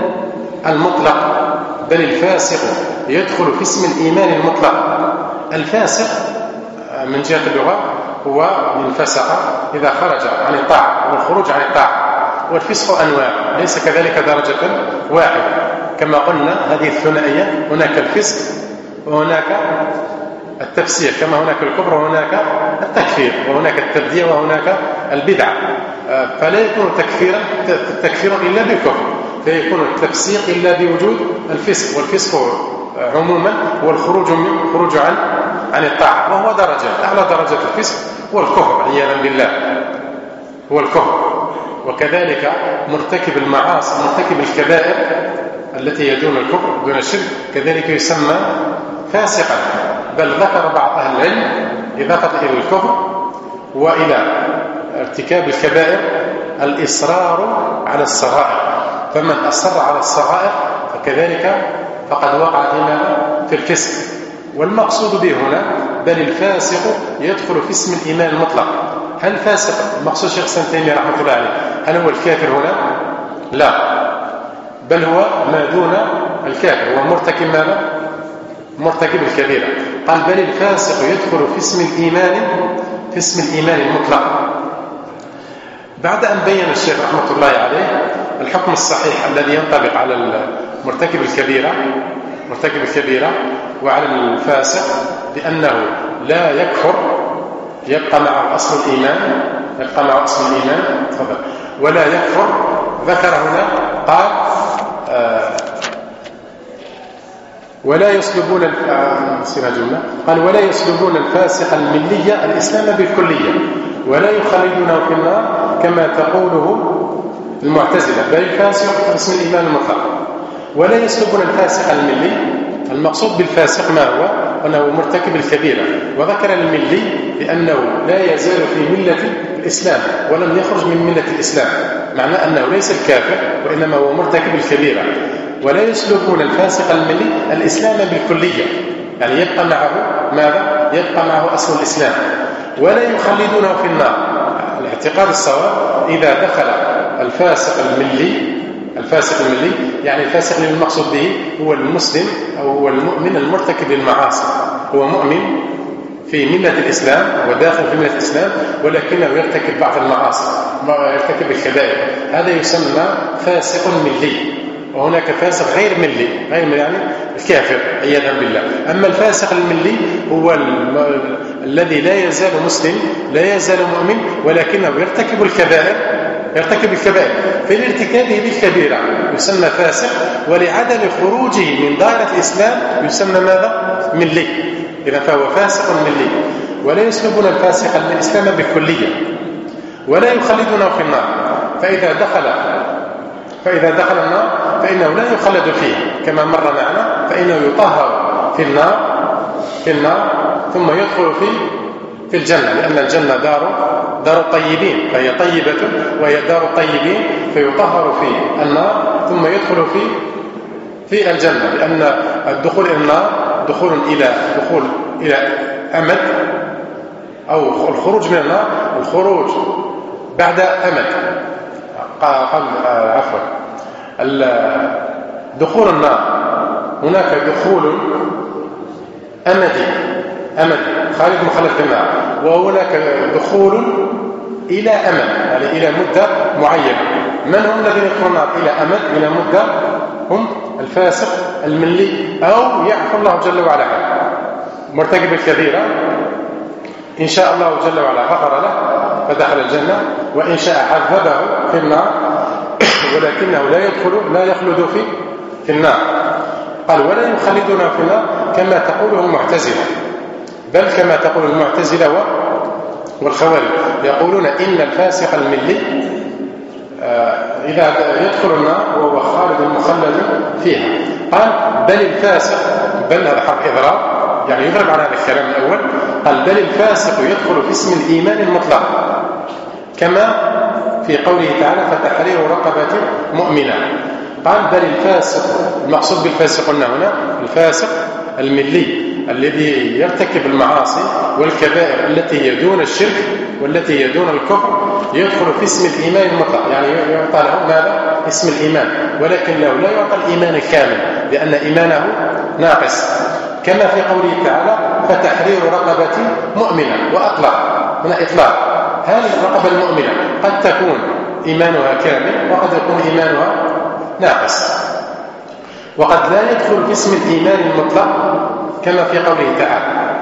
المطلق. الفاسق من جهة اللغة هو من فسق إذا خرج عن الطاعة، والخروج عن الطاعة. والفسق أنواع، ليس كذلك درجة واحدة. كما قلنا هذه الثنائية، هناك الفسق وهناك التفسير، كما هناك الكفر وهناك التكفير، وهناك التبديع وهناك البدعة. فلا يكون تكفير إلا بالكفر، فيكون التفسيق إلا بوجود الفسق، والفسق عموما هو الخروج عن الطاعة، وهو درجات. أعلى درجة الفسق هو الكفر عياذا بالله، هو الكفر. وكذلك مرتكب المعاصي، مرتكب الكبائر التي يدون الكفر دون الشرك، كذلك يسمى فاسقا. بل ذكر بعض أهل العلم إضافة إلى الكفر وإلى ارتكاب الكبائر الإصرار على الصغائر، فمن أصر على الصغائر فكذلك فقد وقع في الفسق. والمقصود به هنا بل الفاسق يدخل في اسم الإيمان المطلق. هل الفاسق المقصود شيخ الإسلام ابن تيمية رحمة الله عليه هل هو الكافر هنا؟ لا، بل هو ما دون الكافر، هو مرتكب ماذا؟ مرتكب الكبيرة. قال بل الفاسق يدخل في اسم الإيمان المطلق. بعد أن بين الشيخ رحمة الله عليه الحكم الصحيح الذي ينطبق على مرتكب الكبيرة وعلى الفاسق بأنه لا يكفر، يبقى معه أصل الإيمان، تفضل، ولا يكفر. ذكر هنا قال ولا يسلبون قال ولا يسلبون الفاسق الملية الإسلام بالكلية، ولا يخلدونه في النار كما تقوله المعتزلة، بل الفاسق اسم الإيمان المطلق. ولا يسلبون الفاسق الملي، المقصود بالفاسق ما هو؟ أنه مرتكب الكبيرة. وذكر الملي لأنه لا يزال في ملة الإسلام ولم يخرج من ملة الإسلام، معنى أنه ليس الكافر وإنما هو مرتكب الكبيرة. ولا يسلبون الفاسق الملي الإسلام بالكلية، يعني يبقى معه ماذا؟ يبقى معه أصل الإسلام. ولا يخلدونه في النار. الاعتقاد الصواب إذا دخل الفاسق الملي يعني الفاسق اللي المقصود به هو المسلم أو هو المؤمن المرتكب للمعاصي، هو مؤمن في ملة الإسلام وداخل في ملة الإسلام ولكنه يرتكب بعض المعاصي، يرتكب الكبائر، هذا يسمى فاسق ملي. وهناك فاسق غير ملي يعني الكافر عياذا بالله. أما الفاسق الملي هو الذي لا يزال مسلم، لا يزال مؤمن، ولكنه يرتكب الكبائر. في ارتكابه بالكبيرة يسمى فاسق، ولعدم خروجه من دائرة الإسلام يسمى ماذا؟ ملي. إذا فهو فاسق ملي. ولا يسلبون الفاسق من الإسلام بالكلية، ولا يخلدونه في النار. فإذا دخل النار فإنه لا يخلد فيه كما مر معنا، فإنه يطهر في النار ثم يدخل في الجنة، لأن الجنة دار الطيبين، فهي طيبة وهي دار الطيبين، فيطهر في النار ثم يدخل في الجنة، لأن الدخول إلى النار دخول إلى أمد، أو الخروج من النار الخروج بعد أمد. عفوا، دخول النار هناك دخول أمدي خالد مخلد في النار، وهناك دخول إلى أمد يعني إلى مدة معينة. من هم الذين يدخلون النار إلى أمد إلى مدة؟ هم الفاسق الملي، أو يعفو الله جل وعلا عنه مرتكب الكبيرة، إن شاء الله جل وعلا غفر له فدخل الجنة، وإن شاء عذبه في النار ولكنه لا يخلد في النار. قال ولا يخلدون في النار كما تقوله المعتزلة، بل كما تقول المعتزلة والخوارج، يقولون إن الفاسق الملي إذا يدخل النار وهو خالد مخلد فيها. قال بل الفاسق، بل هذا حرف إضراب يعني يضرب عن هذا الكلام الأول. قال بل الفاسق يدخل في اسم الإيمان المطلق، كما في قوله تعالى فتحرير رقبة مؤمنة. قال بل الفاسق، المقصود بالفاسق هنا الفاسق الملي الذي يرتكب المعاصي والكبائر التي يدون الشرك والتي يدون الكفر، يدخل في اسم الإيمان المطلق، يعني يعطى له ماذا؟ اسم الإيمان، ولكن له لا يعطى الإيمان الكامل لأن إيمانه ناقص، كما في قوله تعالى فتحرير رقبة مؤمنة، وأطلق هنا إطلاق. هذه الرقبة المؤمنة قد تكون إيمانها كامل وقد يكون إيمانها ناقص، وقد لا يدخل في اسم الإيمان المطلق كما في قوله تعالى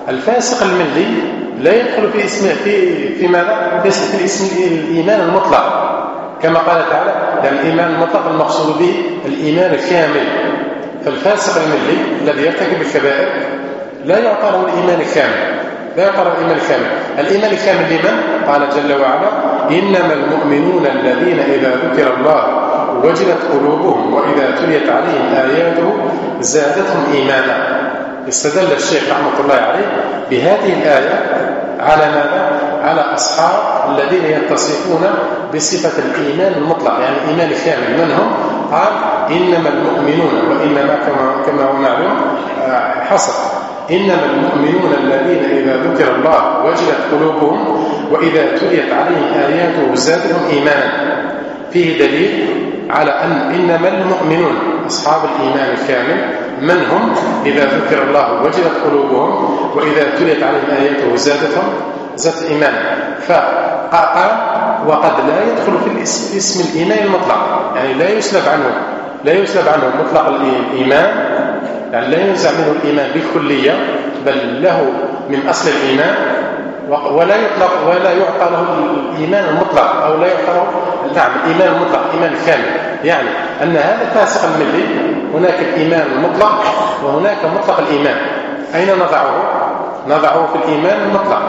الفاسق الملي لا يدخل في اسم في ماذا؟ في اسم الإيمان المطلق، كما قال تعالى يعني الإيمان المطلق المقصود به الإيمان الكامل. فالفاسق الملي الذي يرتكب الكبائر لا يعطى له الإيمان الكامل، لا يعطى له الإيمان الكامل. الإيمان الكامل لمن؟ قال جل وعلا إنما المؤمنون الذين إذا ذكر الله وجلت قلوبهم وإذا تليت عليهم آياته زادتهم إيمانا. استدل الشيخ رحمة الله عليه بهذه الآية على ماذا؟ على أصحاب الذين يتصفون بصفة الإيمان المطلق، يعني الإيمان الكامل. من هم؟ قال إنما المؤمنون، وإنما كما هو معلوم حصر، إنما المؤمنون الذين إذا ذكر الله وجلت قلوبهم وإذا تليت عليهم آياته زادتهم إيمانا. فيه دليل على أن إنما المؤمنون أصحاب الإيمان الكامل من هم؟ إذا ذكر الله وجلت قلوبهم وإذا تليت عليهم آياته زادت إيمانا. فقال وقد لا يدخل في اسم الإيمان المطلق، يعني لا يسلب عنه مطلق الإيمان، يعني لا ينزع منه الإيمان بالكلية، بل له من أصل الإيمان، ولا يعطى له الإيمان المطلق، أو لا يعطى له الإيمان المطلق، الإيمان الكامل. يعني أن هذا الفاسق الملي هناك الإيمان المطلق وهناك مطلق الإيمان. أين نضعه؟ نضعه في الإيمان المطلق،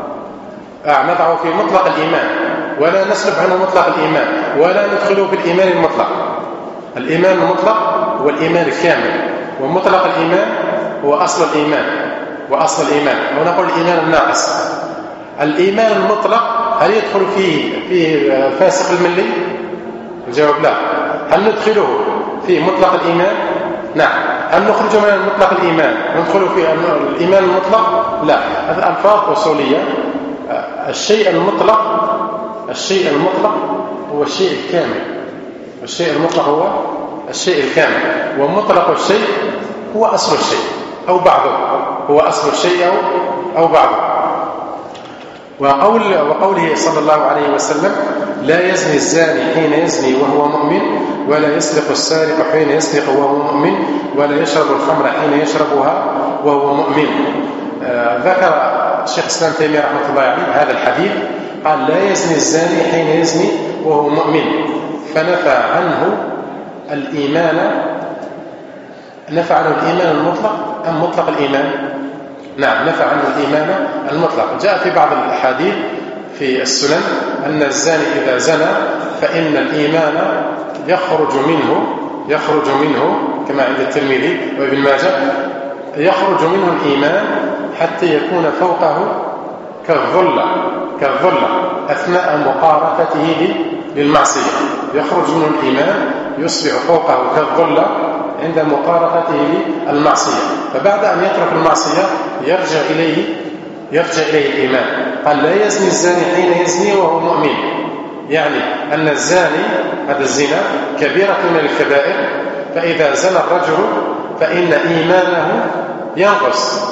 نضعه في مطلق الإيمان، ولا نسلب عنه مطلق الإيمان، ولا ندخله في الإيمان المطلق. الإيمان المطلق هو الإيمان الكامل، ومطلق الإيمان هو أصل الإيمان وأصل الإيمان، ونقول الإيمان الناقص. الإيمان المطلق هل يدخل فيه فاسق الملي؟ الجواب لا. هل ندخله في مطلق الإيمان؟ نعم. هل نخرج من مطلق الإيمان وندخله في الإيمان المطلق؟ لا. هذه ألفاظ أصولية. الشيء المطلق هو الشيء الكامل، الشيء المطلق هو الشيء الكامل، ومطلق الشيء هو أصل الشيء أو بعضه، هو أصل الشيء أو بعضه. وقوله صلى الله عليه وسلم لا يزني الزاني حين يزني وهو مؤمن، ولا يسرق السارق حين يسرق وهو مؤمن، ولا يشرب الخمر حين يشربها وهو مؤمن. ذكر الشيخ الإسلام تيمية رحمة الله عليه هذا الحديث، قال لا يزني الزاني حين يزني وهو مؤمن، فنفى عنه الإيمان. نفى عنه الإيمان المطلق أم مطلق الإيمان؟ نعم، نفى عنه الإيمان المطلق. جاء في بعض الأحاديث في السنن أن الزاني إذا زنى فإن الإيمان يخرج منه كما عند الترمذي وابن ماجه، يخرج منه الإيمان حتى يكون فوقه كالظلة أثناء مقارفته للمعصية. يخرج منه الإيمان يصبح فوقه كالظلة عند مقارفته للمعصية، فبعد أن يترك المعصية يرجع إليه الإيمان. قال لا يزني الزاني حين يزني وهو مؤمن، يعني أن الزاني هذا الزنا كبيرة من الكبائر، فإذا زنى الرجل فإن إيمانه ينقص،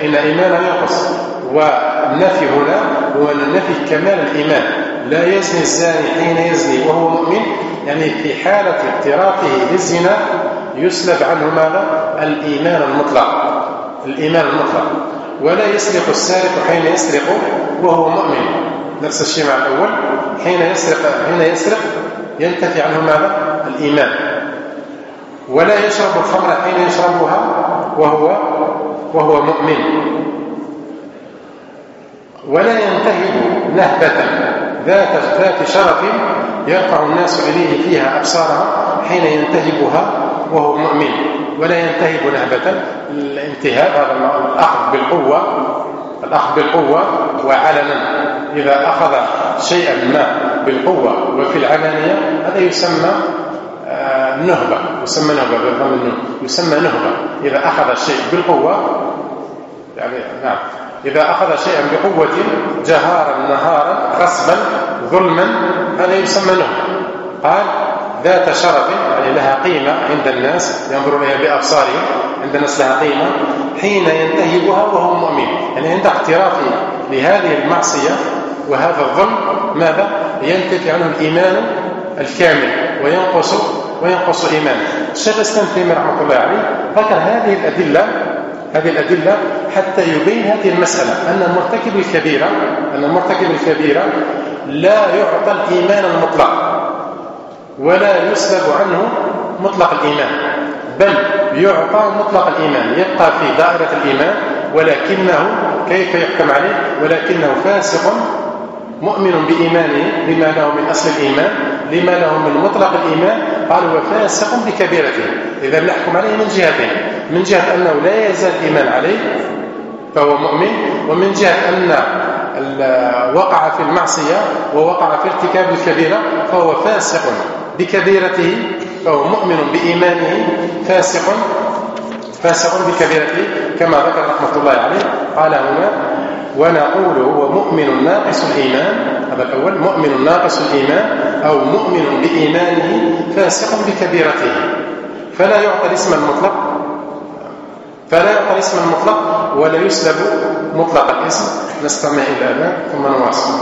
والنفي هنا هو نفي كمال الإيمان. لا يزني الزاني حين يزني وهو مؤمن، يعني في حالة اقترافه للزنا يسلب عنه ماذا؟ الإيمان المطلق. ولا يسرق السارق حين يسرق وهو مؤمن، نفس الشيء مع الأول. حين يسرق ينتفي عنه ماذا؟ الإيمان. ولا يشرب الخمر حين يشربها وهو مؤمن. ولا ينتهب نهبة ذات شرف يرفع الناس إليه فيها أبصارها حين ينتهبها وهو مؤمن. ولا ينتهب نهبة، الانتهاب هذا الأخذ بالقوة وعلنا. إذا أخذ شيئا ما بالقوة وفي العلانية هذا يسمى نهبة، يسمى نهبة. إذا أخذ الشيء بالقوة، يعني نعم، إذا أخذ شيئا بقوة جهارا نهارا غصبا ظلما هذا يسمى نهبة. قال ذات شرف، يعني لها قيمة عند الناس، ينظرون إليها بأبصارهم، عند الناس لها قيمة حين ينتهبها وهو مؤمن، يعني عند اقترافه لهذه المعصية وهذا الظلم ماذا؟ ينتفي عنه الإيمان الكامل وينقص إيمانه. الشيخ الإسلام تيمية رحمة الله عليه ذكر هذه الأدلة حتى يبين هذه المسألة، أن مرتكب الكبيرة لا يعطى الإيمان المطلق ولا يسلب عنه مطلق الإيمان، بل يعطى مطلق الإيمان، يبقى في دائرة الإيمان، ولكنه كيف يحكم عليه؟ ولكنه فاسق مؤمن بإيمانه لما له من أصل الإيمان، لما له من مطلق الإيمان، قال هو فاسق بكبيرته. إذا نحكم عليه من جهتين: من جهة أنه لا يزال الإيمان عليه فهو مؤمن، ومن جهة أن وقع في المعصية ووقع في ارتكاب الكبيرة فهو فاسق بكبيرته، فهو مؤمن بإيمانه فاسق بكبيرته، كما ذكر رحمة الله عليه. قال هنا: ونقول هو مؤمن ناقص الإيمان. هذا الأول، مؤمن ناقص الإيمان أو مؤمن بإيمانه فاسق بكبيرته، فلا يعطى الاسم المطلق ولا يسلب مطلق الاسم. نستمع إلى الآن ثم نواصل.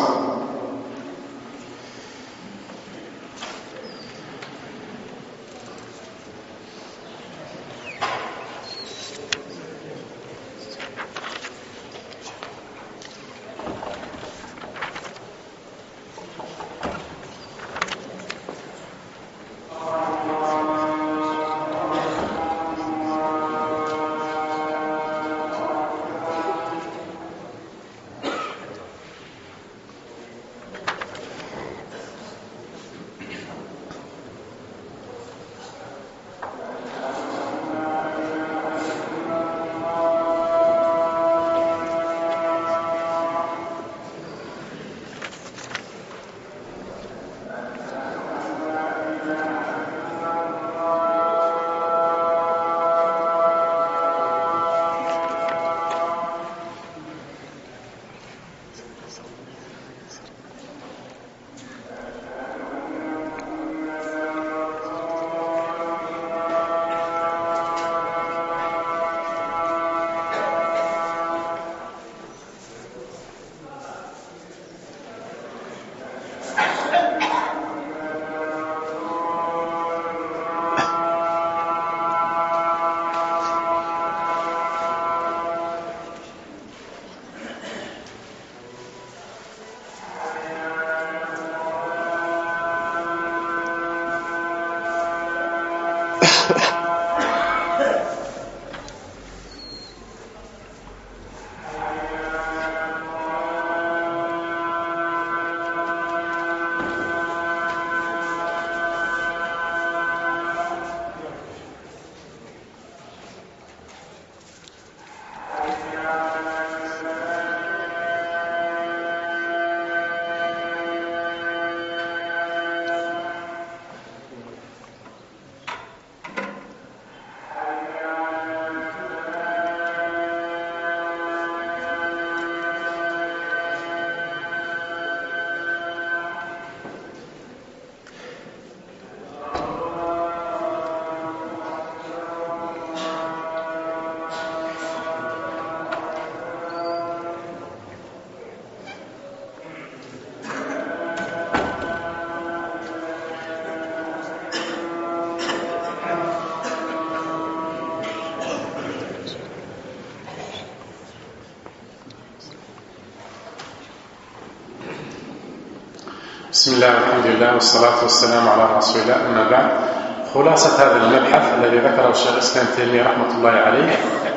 بسم الله والحمد لله والصلاة والسلام على رسول الله. أما بعد، خلاصة هذا المبحث الذي ذكره الشيخ الإسلام تيمية رحمة الله عليه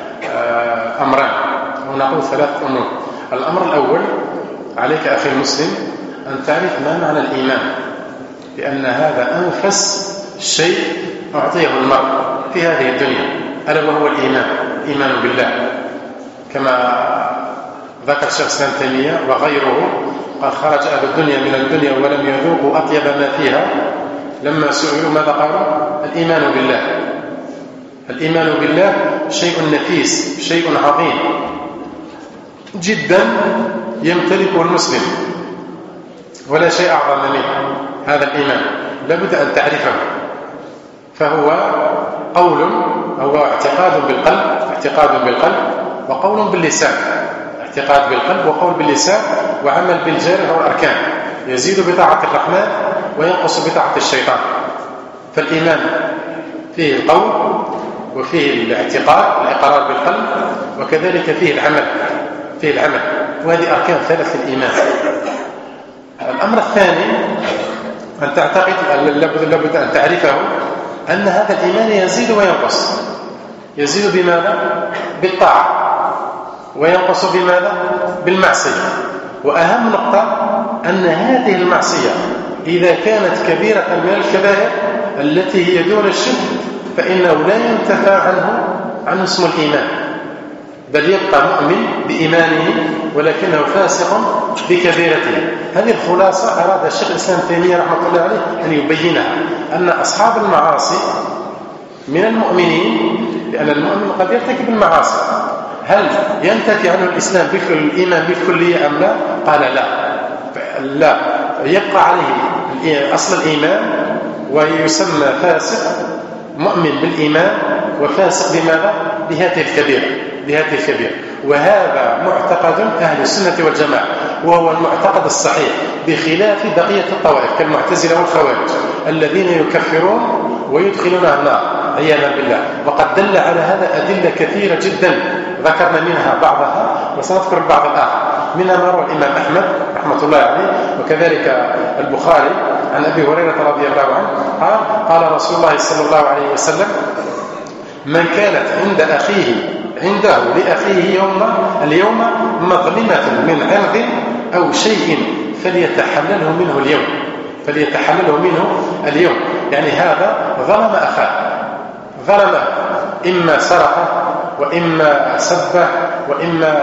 أمران، ونقول 3 أمور. الأمر الأول: عليك أخي المسلم أن تعرف ما معنى الإيمان، لأن هذا أنفس شيء أعطيه المرء في هذه الدنيا، ألا وهو الإيمان بالله، كما ذكر الشيخ الإسلام تيمية وغيره. قال: خرج أهل الدنيا من الدنيا ولم يذوقوا أطيب ما فيها. لما سئلوا ماذا قالوا؟ الإيمان بالله شيء نفيس، شيء عظيم جدا يمتلكه المسلم، ولا شيء أعظم منه. هذا الإيمان لابد أن تعرفه، فهو قول، هو اعتقاد بالقلب وقول باللسان. اعتقاد بالقلب وقول باللسان وعمل بالجارح والأركان، يزيد بطاعة الرحمن وينقص بطاعة الشيطان. فالإيمان فيه القول وفيه الاعتقاد الإقرار بالقلب، وكذلك فيه العمل، وهذه أركان 3 للإيمان. الأمر الثاني أن تعتقد، لابد أن تعرفه، أن هذا الإيمان يزيد وينقص. يزيد بماذا؟ بالطاعة، وينقص بماذا؟ بالمعصية. وأهم نقطة أن هذه المعصية إذا كانت كبيرة من الكبائر التي هي دون الشرك فإنه لا ينتفع عنه اسم الإيمان، بل يبقى مؤمن بإيمانه ولكنه فاسق بكبيرته. هذه الخلاصة أراد الشيخ الإسلام تيمية رحمة الله عليه أن يبينها، أن أصحاب المعاصي من المؤمنين، لأن المؤمن قد يرتكب المعاصي، هل ينتفي عنه الإسلام الإيمان بالكلية أم لا؟ قال لا، يبقى عليه أصل الإيمان ويسمى فاسق، مؤمن بالإيمان وفاسق بماذا؟ بهذه الكبيرة. وهذا معتقد أهل السنة والجماعة، وهو المعتقد الصحيح، بخلاف بقية الطوائف كالمعتزلة والخوارج الذين يكفرون ويدخلون النار عياذا بالله. وقد دل على هذا أدلة كثيرة جدا، ذكرنا منها بعضها وسنذكر البعض الآخر. منها ما روى الإمام أحمد رحمة الله عليه، وكذلك البخاري عن أبي هريرة رضي الله عنه قال رسول الله صلى الله عليه وسلم: من كانت عنده لأخيه اليوم مظلمة من عرض أو شيء فليتحلله منه اليوم. يعني هذا ظلم أخاه، ظلمه، إما سرقه وإما سبه وإما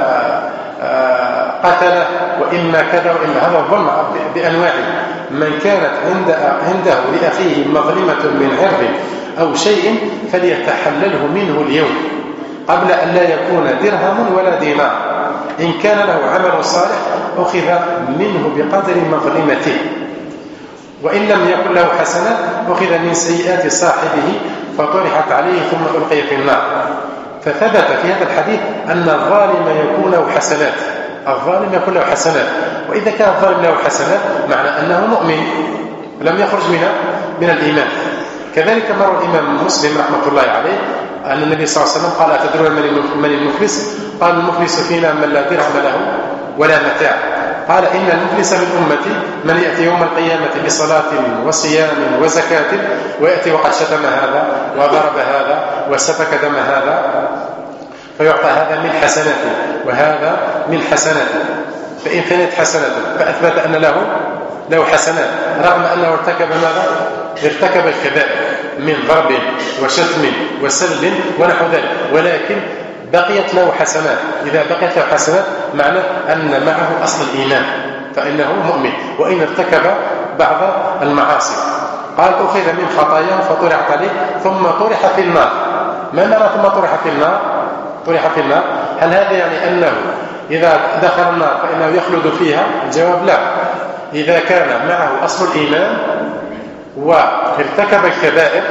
قتله وإما كذا وإما، هذا الظلم بأنواعه. من كانت عنده لأخيه مظلمة من عرض أو شيء فليتحلله منه اليوم قبل أن لا يكون درهم ولا دينار. إن كان له عمل صالح أخذ منه بقدر مظلمته، وإن لم يكن له حسنات أخذ من سيئات صاحبه فطرحت عليه ثم ألقي في النار. فثبت في هذا الحديث أن الظالم يكون له حسنات، وإذا كان الظالم له حسنات معنى أنه مؤمن لم يخرج من الإيمان. كذلك مر الإمام مسلم رحمة الله عليه أن النبي صلى الله عليه وسلم قال: أتدرون من المفلس؟ قال: المفلس فينا من لا درهم له ولا متاع. قال: إن المفلس من أمتي من يأتي يوم القيامة بصلاة وصيام وزكاة ويأتي وقد شتم هذا وضرب هذا وسفك دم هذا، فيعطى هذا من حسناته وهذا من حسناته، فإن فنت حسناته فأثبت أن له حسنات، رغم أنه ارتكب الكبائر من ضرب وشتم وسلب ونحو ذلك، ولكن بقيت له حسنات. إذا بقيت له حسنات معنى أن معه أصل الإيمان، فإنه مؤمن وإن ارتكب بعض المعاصي. قال: أخذ من خطاياه فطرحت عليه ثم طرح في النار. ما معنى ثم طرح في النار؟ هل هذا يعني أنه إذا دخل النار فإنه يخلد فيها؟ الجواب لا. إذا كان معه أصل الإيمان وارتكب الكبائر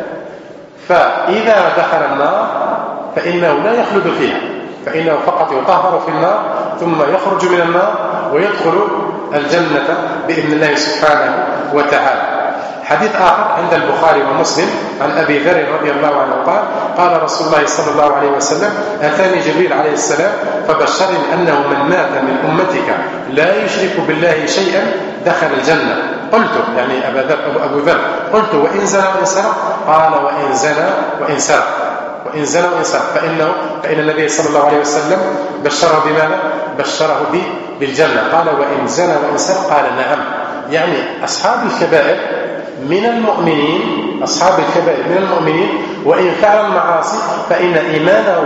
فإذا دخل النار فإنه لا يخلد فيها، فإنه فقط يطهر في النار ثم يخرج من النار ويدخل الجنة بإذن الله سبحانه وتعالى. حديث آخر عند البخاري ومسلم عن أبي ذر رضي الله عنه قال رسول الله صلى الله عليه وسلم: أتاني جبريل عليه السلام فبشرني أنه من مات من أمتك لا يشرك بالله شيئا دخل الجنة. قلت، يعني أبو ذر، قلت: وإن زنى وإن سرق؟ قال: وإن زنى وإن سرق فإن النبي صلى الله عليه وسلم بشره بماذا؟ بشره بالجنة. قال: وإن زنى وإن سرق؟ قال: نعم. يعني أصحاب الكبائر من المؤمنين وإن فعل المعاصي فإن إيمانه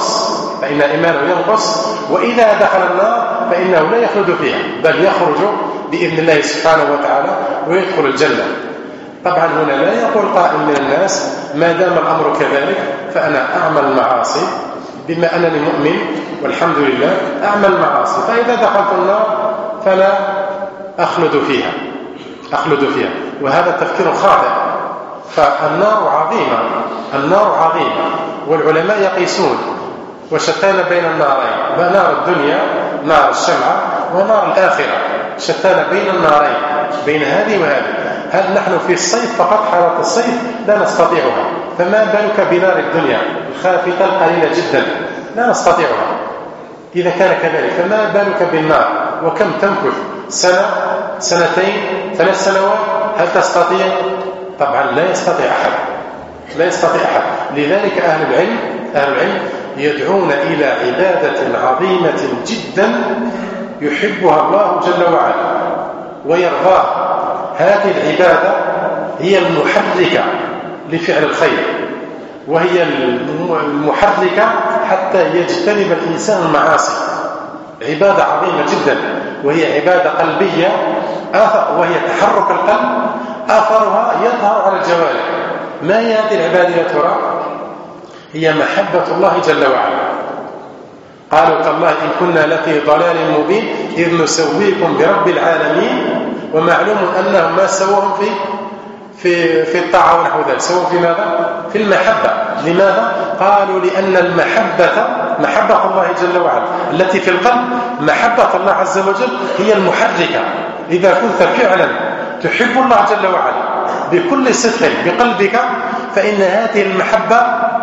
ينقص، وإذا دخل النار فإنه لا يخلد فيها بل يخرج بإذن الله سبحانه وتعالى ويدخل الجنة. طبعا هنا لا يقول قائل من الناس: ما دام الأمر كذلك فأنا أعمل المعاصي بما أنني مؤمن والحمد لله، أعمل المعاصي، فإذا دخلت النار فلا أخلد فيها. وهذا تفكير خاطئ. فالنار عظيمة، والعلماء يقيسون وشتان بين النارين: نار الدنيا نار الشمعة ونار الآخرة، شتان بين النارين، بين هذه وهذه. هل نحن في الصيف فقط؟ حالة الصيف لا نستطيعها، فما بالك بنار الدنيا الخافتة القليلة جدا لا نستطيعها؟ إذا كان كذلك فما بالك بالنار؟ وكم تمكث؟ سنة، سنتين، 3 سنوات؟ هل تستطيع؟ طبعا لا يستطيع أحد، لا يستطيع أحد. لذلك أهل العلم يدعون إلى عبادة عظيمة جدا يحبها الله جل وعلا ويرضاها. هذه العبادة هي المحركة لفعل الخير، وهي المحركة حتى يجتنب الإنسان المعاصي. عبادة عظيمة جدا، وهي عبادة قلبية، وهي تحرك القلب، آثرها يظهر على الجوارح. ما هي هذه العبادة يا ترى؟ هي محبة الله جل وعلا. قالوا تالله إن كنا لفي ضلال مبين إذ نسويكم برب العالمين. ومعلوم أنهم ما سووهم في الطاعة ونحو ذلك، سووا في ماذا؟ في المحبة. لماذا؟ قالوا لأن المحبة محبة الله جل وعلا التي في القلب، محبة الله عز وجل هي المحركة. إذا كنت فعلا تحب الله جل وعلا بكل صدق بقلبك، فإن هذه المحبة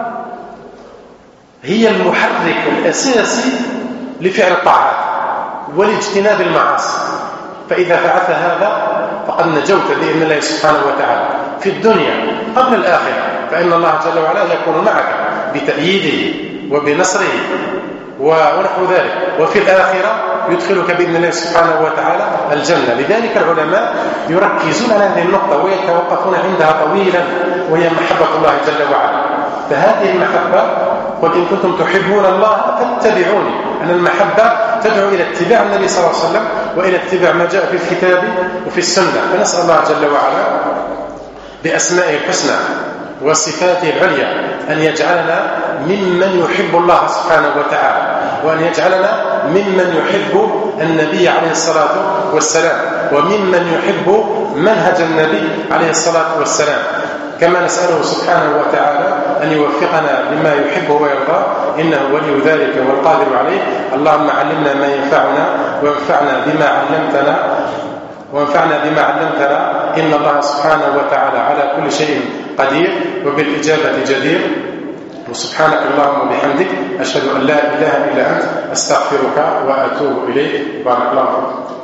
هي المحرك الأساسي لفعل الطاعات ولاجتناب المعاصي. فإذا فعلت هذا فقد نجوت بإذن الله سبحانه وتعالى في الدنيا قبل الآخرة، فإن الله جل وعلا يكون معك بتأييده وبنصره ونحو ذلك، وفي الآخرة يدخلك بإذن الله سبحانه وتعالى الجنة. لذلك العلماء يركزون على هذه النقطة ويتوقفون عندها طويلا، وهي محبة الله جل وعلا. فهذه المحبة، قل إن كنتم تحبون الله فاتبعوني، أن المحبة تدعو إلى اتباع النبي صلى الله عليه وسلم وإلى اتباع ما جاء في الكتاب وفي السنة. فنسأل الله جل وعلا بأسمائه الحسنى وصفاته العليا أن يجعلنا ممن يحب الله سبحانه وتعالى، وأن يجعلنا ممن يحب النبي عليه الصلاة والسلام، وممن يحب منهج النبي عليه الصلاة والسلام. كما نسأله سبحانه وتعالى أن يوفقنا لما يحبه ويرضاه، إنه ولي ذلك والقادر عليه. اللهم علمنا ما ينفعنا وانفعنا بما علمتنا إن الله سبحانه وتعالى على كل شيء قدير وبالإجابة جدير. وسبحانك اللهم وبحمدك أشهد أن لا إله إلا أنت أستغفرك وأتوب إليك. بارك الله فيك.